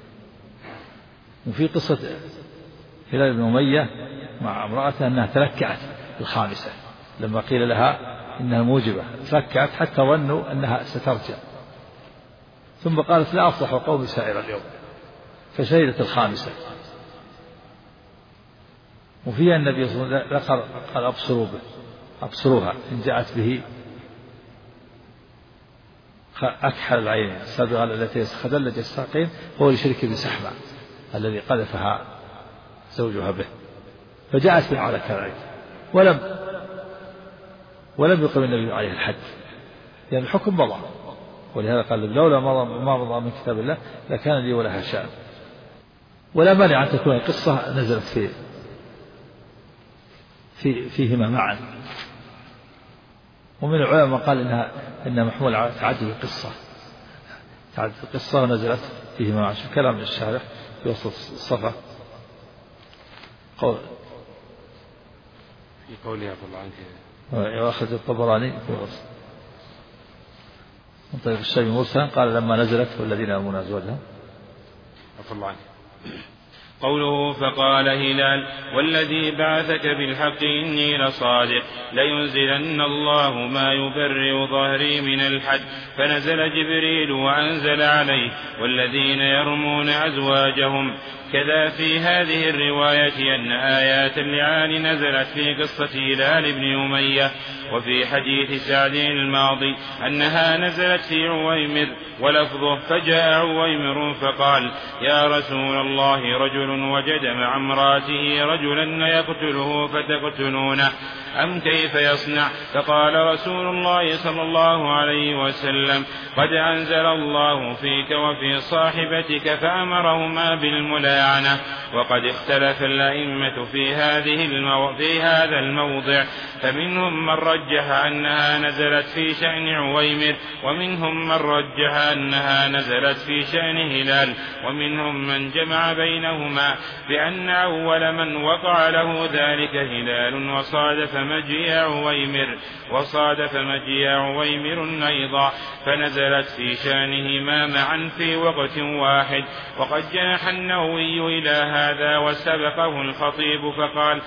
[SPEAKER 2] وفي قصة هلال بن أمية مع امرأته أنها تلكعت الخامسة لما قيل لها إنها موجبة، تلكعت حتى ظنوا أنها سترجع، ثم قالت: لا أفضح قومي سائر اليوم، فشهدت الخامسة. وفيها النبي صلى الله عليه وسلم قال: أبصروها، إن جاءت به أكحل العين سابغ التي خدلج الساقين، هو لشريك بن سحماء الذي قذفها زوجها به. فجاءت به على كذلك ولم يقم النبي عليه الحد، يعني الحكم مضى. ولهذا قال: لولا ما مضى من كتاب الله لكان لي ولها شأن. ولا مانع أن تكون القصة نزلت فيهما معا. ومن العلماء من قال إنها محمول على تعدد القصة ونزلت فيهما معا. شوف كلام الشارح في وسط الصفحة
[SPEAKER 3] في قولها طبعا
[SPEAKER 2] وأخذ الطبراني في وسط. من طريق الشعبي مرسلا قال لما نزلت والذين يرمون أزواجهم.
[SPEAKER 3] عفى الله عنك. قوله فقال هلال والذي بعثك بالحق إني لصادق لينزلن الله ما يبرئ ظهري من الحد، فنزل جبريل وأنزل عليه والذين يرمون أزواجهم. كذا في هذه الرواية أن آيات اللعان نزلت في قصة هلال بن أمية، وفي حديث سعد الماضي أنها نزلت في عويمر، ولفظه فجاء عويمر فقال يا رسول الله رجل وجد مع امراته رجلا يقتله فتقتلونه أم كيف يصنع؟ فقال رسول الله صلى الله عليه وسلم قد أنزل الله فيك وفي صاحبتك فأمرهما بالملاعنة. وقد اختلف الأئمة في هذا الموضع، فمنهم من رجح أنها نزلت في شأن عويمر، ومنهم من رجح أنها نزلت في شأن هلال، ومنهم من جمع بينهما بأن أول من وقع له ذلك هلال وصادف مجيء عويمر أيضا، فنزلت في شأنهما معا في وقت واحد. وقد جنح النووي إلى هذا وسبقه الخطيب فقال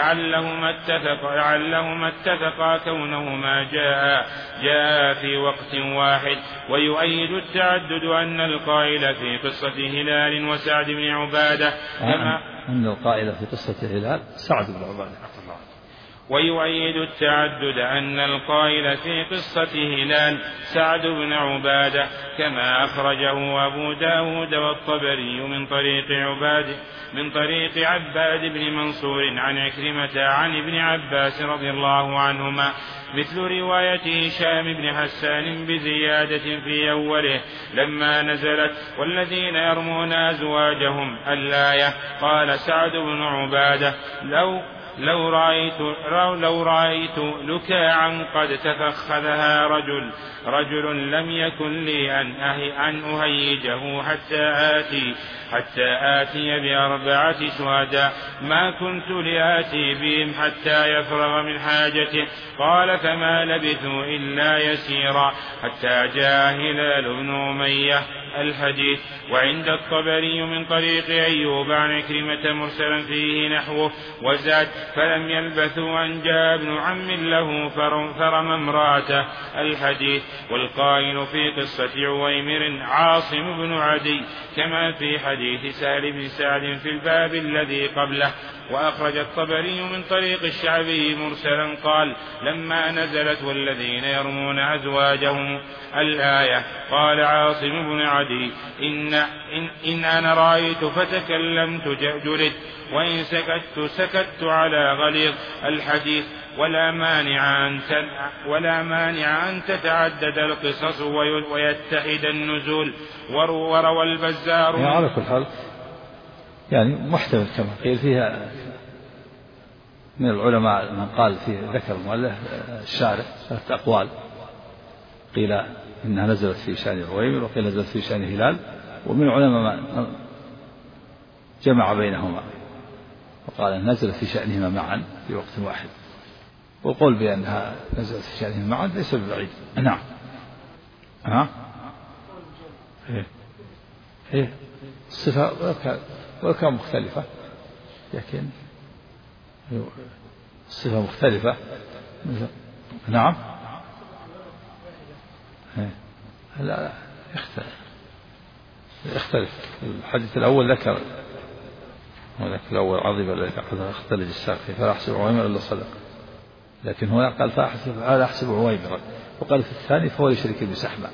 [SPEAKER 3] لعلهما اتفقا كونهما جاء في وقت واحد. ويؤيد التعدد أن القائل في قصة هلال وسعد بن عبادة
[SPEAKER 2] أن القائل في قصة هلال سعد بن عبادة.
[SPEAKER 3] ويؤيد التعدد أن القائل في قصة هلال سعد بن عبادة، كما أخرجه أبو داود والطبري من طريق عباد بن منصور عن عكرمة عن ابن عباس رضي الله عنهما، مثل رواية هشام بن حسان بزيادة في أوله لما نزلت والذين يرمون أزواجهم الآية. قال سعد بن عبادة لو رأيت لكاعا قد تفخذها رجل لم يكن لي أن أهيجه حتى آتي ب4 شهداء، ما كنت لآتي بهم حتى يفرغ من حاجته. قال فما لبثوا إلا يسيرا حتى جاء هلال بن أمية الحديث. وعند الطبري من طريق أيوب عن عكرمة مرسلا فيه نحوه وزاد فلم يلبثوا أن جاء ابن عم له فرم امرأته الحديث. والقائل في قصة عويمر عاصم بن عدي، كما في حديث سهل بن سعد في الباب الذي قبله. وأخرج الطبري من طريق الشعبي مرسلا قال لما نزلت والذين يرمون أزواجهم الآية قال عاصم بن عدي إن أنا رأيت فتكلمت جلد، وإن سكت على غليظ الحديث. ولا مانع أن تتعدد القصص ويتحد النزول. وروى البزار
[SPEAKER 2] على كل حال يعني محتمل كما قيل فيها من العلماء من قال فيه ذكر المؤلف الشارع 3 أقوال، قيل إنها نزلت في شأن عويمر، وقيل نزلت في شأن هلال، ومن العلماء من جمع بينهما وقال نزلت في شأنهما معا في وقت واحد، وقول بأنها نزلت في شأنهما معا ليس ببعيد. نعم الصفة وكان مختلفة، لكن الصفة مختلفة. نعم لا يختلف. الحديث الأول ذكر الأول عظيم الذي اختلج الساق فلا أحسب عويمر إلا صدق، لكن هنا قال فلا أحسب عويمر، وقال في الثاني فهو يشرك بسحبة،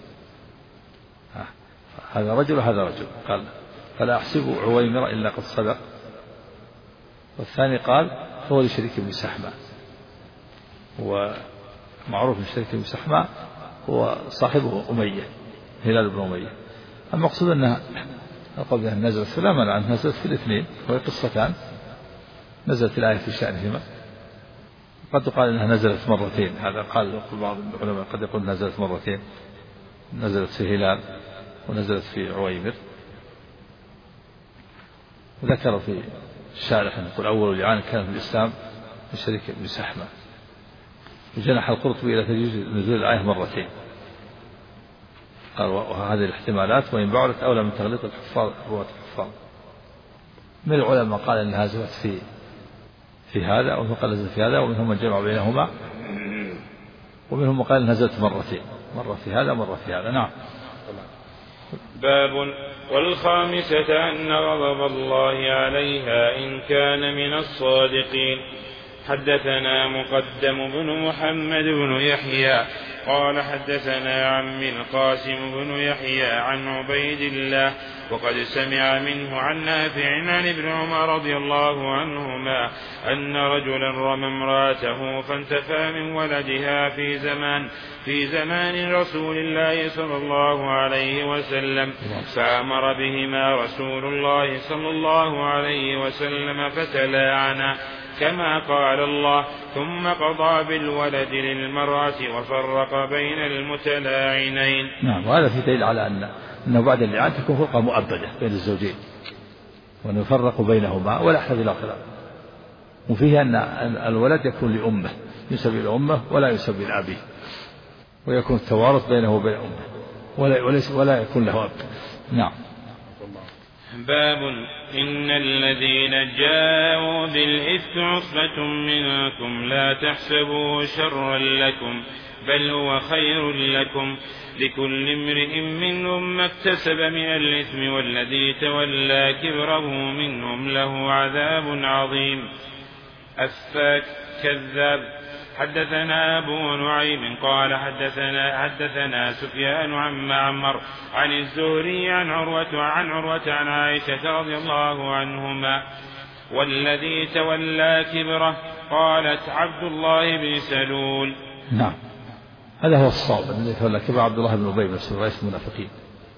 [SPEAKER 2] هذا رجل وهذا رجل، قال فلا أحسب عويمر إلا قد صدق، والثاني قال فهو يشرك بسحبة. ومعروف الشرك بسحبة هو صاحبه أمية هلال بن أمية. المقصود أنها قبل أن نزلت فلا منع أن نزلت في الاثنين، وهي قصتان نزلت الآية في شأنهما. قد قال أنها نزلت مرتين، هذا قال بعض العلماء قد يقول نزلت مرتين، نزلت في هلال ونزلت في عويمر. وذكر في الشارح أن يقول أول لعان كان في الإسلام الشريك بسحمة، وجنح القرطبي إلى تجويز نزول الآية مرتين، قال وهذه الاحتمالات وإن بعدت أولى من تغليط الحفاظ رواة الحفاظ. من العلماء قال أنها زلت في هذا، ومنهم قال نزلت في هذا، ومنهم من جمع بينهما، ومنهم من قال نزلت مرتين، مرة في هذا مرة في هذا. نعم.
[SPEAKER 3] باب والخامسة أن غضب الله عليها إن كان من الصادقين. حدثنا مقدم بن محمد بن يحيى قال حدثنا عمي القاسم بن يحيى عن عبيد الله وقد سمع منه عن نافع عن ابن عمر رضي الله عنهما أن رجلا رمى امرأته فانتفى من ولدها في زمان رسول الله صلى الله عليه وسلم، فأمر بهما رسول الله صلى الله عليه وسلم فتلاعنا كما قال الله، ثم قضى بالولد للمرأة وفرق بين المتلاعنين.
[SPEAKER 2] نعم. وهذا في دليل على أنه بعد اللعان تكون فرقة مؤبدة بين الزوجين، وأن يفرق بينهما ولا يحتاج إلى خلاف. وفيه أن الولد يكون لأمه، يسبي لأمه ولا يسبي لأبيه، ويكون التوارث بينه وبين أمه ولا يكون له أب. نعم.
[SPEAKER 3] باب إن الذين جاءوا بالإفك عصبة منكم لا تحسبوه شرا لكم بل هو خير لكم، لكل امرئ منهم ما اكتسب من الإثم والذي تولى كبره منهم له عذاب عظيم. أفاك كذاب. حدثنا أبو نعيم قال حدثنا سفيان عن معمر عن الزهري عن عروة عن عائشة رضي الله عنهما والذي تولى كبره قالت عبد الله بن سلول.
[SPEAKER 2] نعم. هذا هو الصواب، الذي تولى كبره عبد الله بن أبي بن سلول رئيس المنافقين.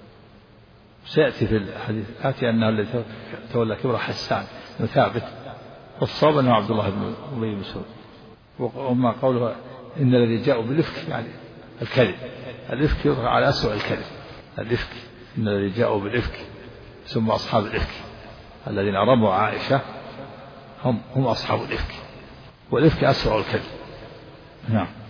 [SPEAKER 2] سيأتي في الحديث آتي أنه الذي تولى كبره حسان ثابت، والصواب أنه عبد الله بن أبي بن سلول. وما قوله إن الذي جاءوا بالإفك يعني الكذب، الإفك يطلق على أسوأ الكذب، الإفك إن الذي جاءوا بالإفك ثم أصحاب الإفك الذين رموا عائشة هم أصحاب الإفك، والإفك أسوأ الكذب. نعم.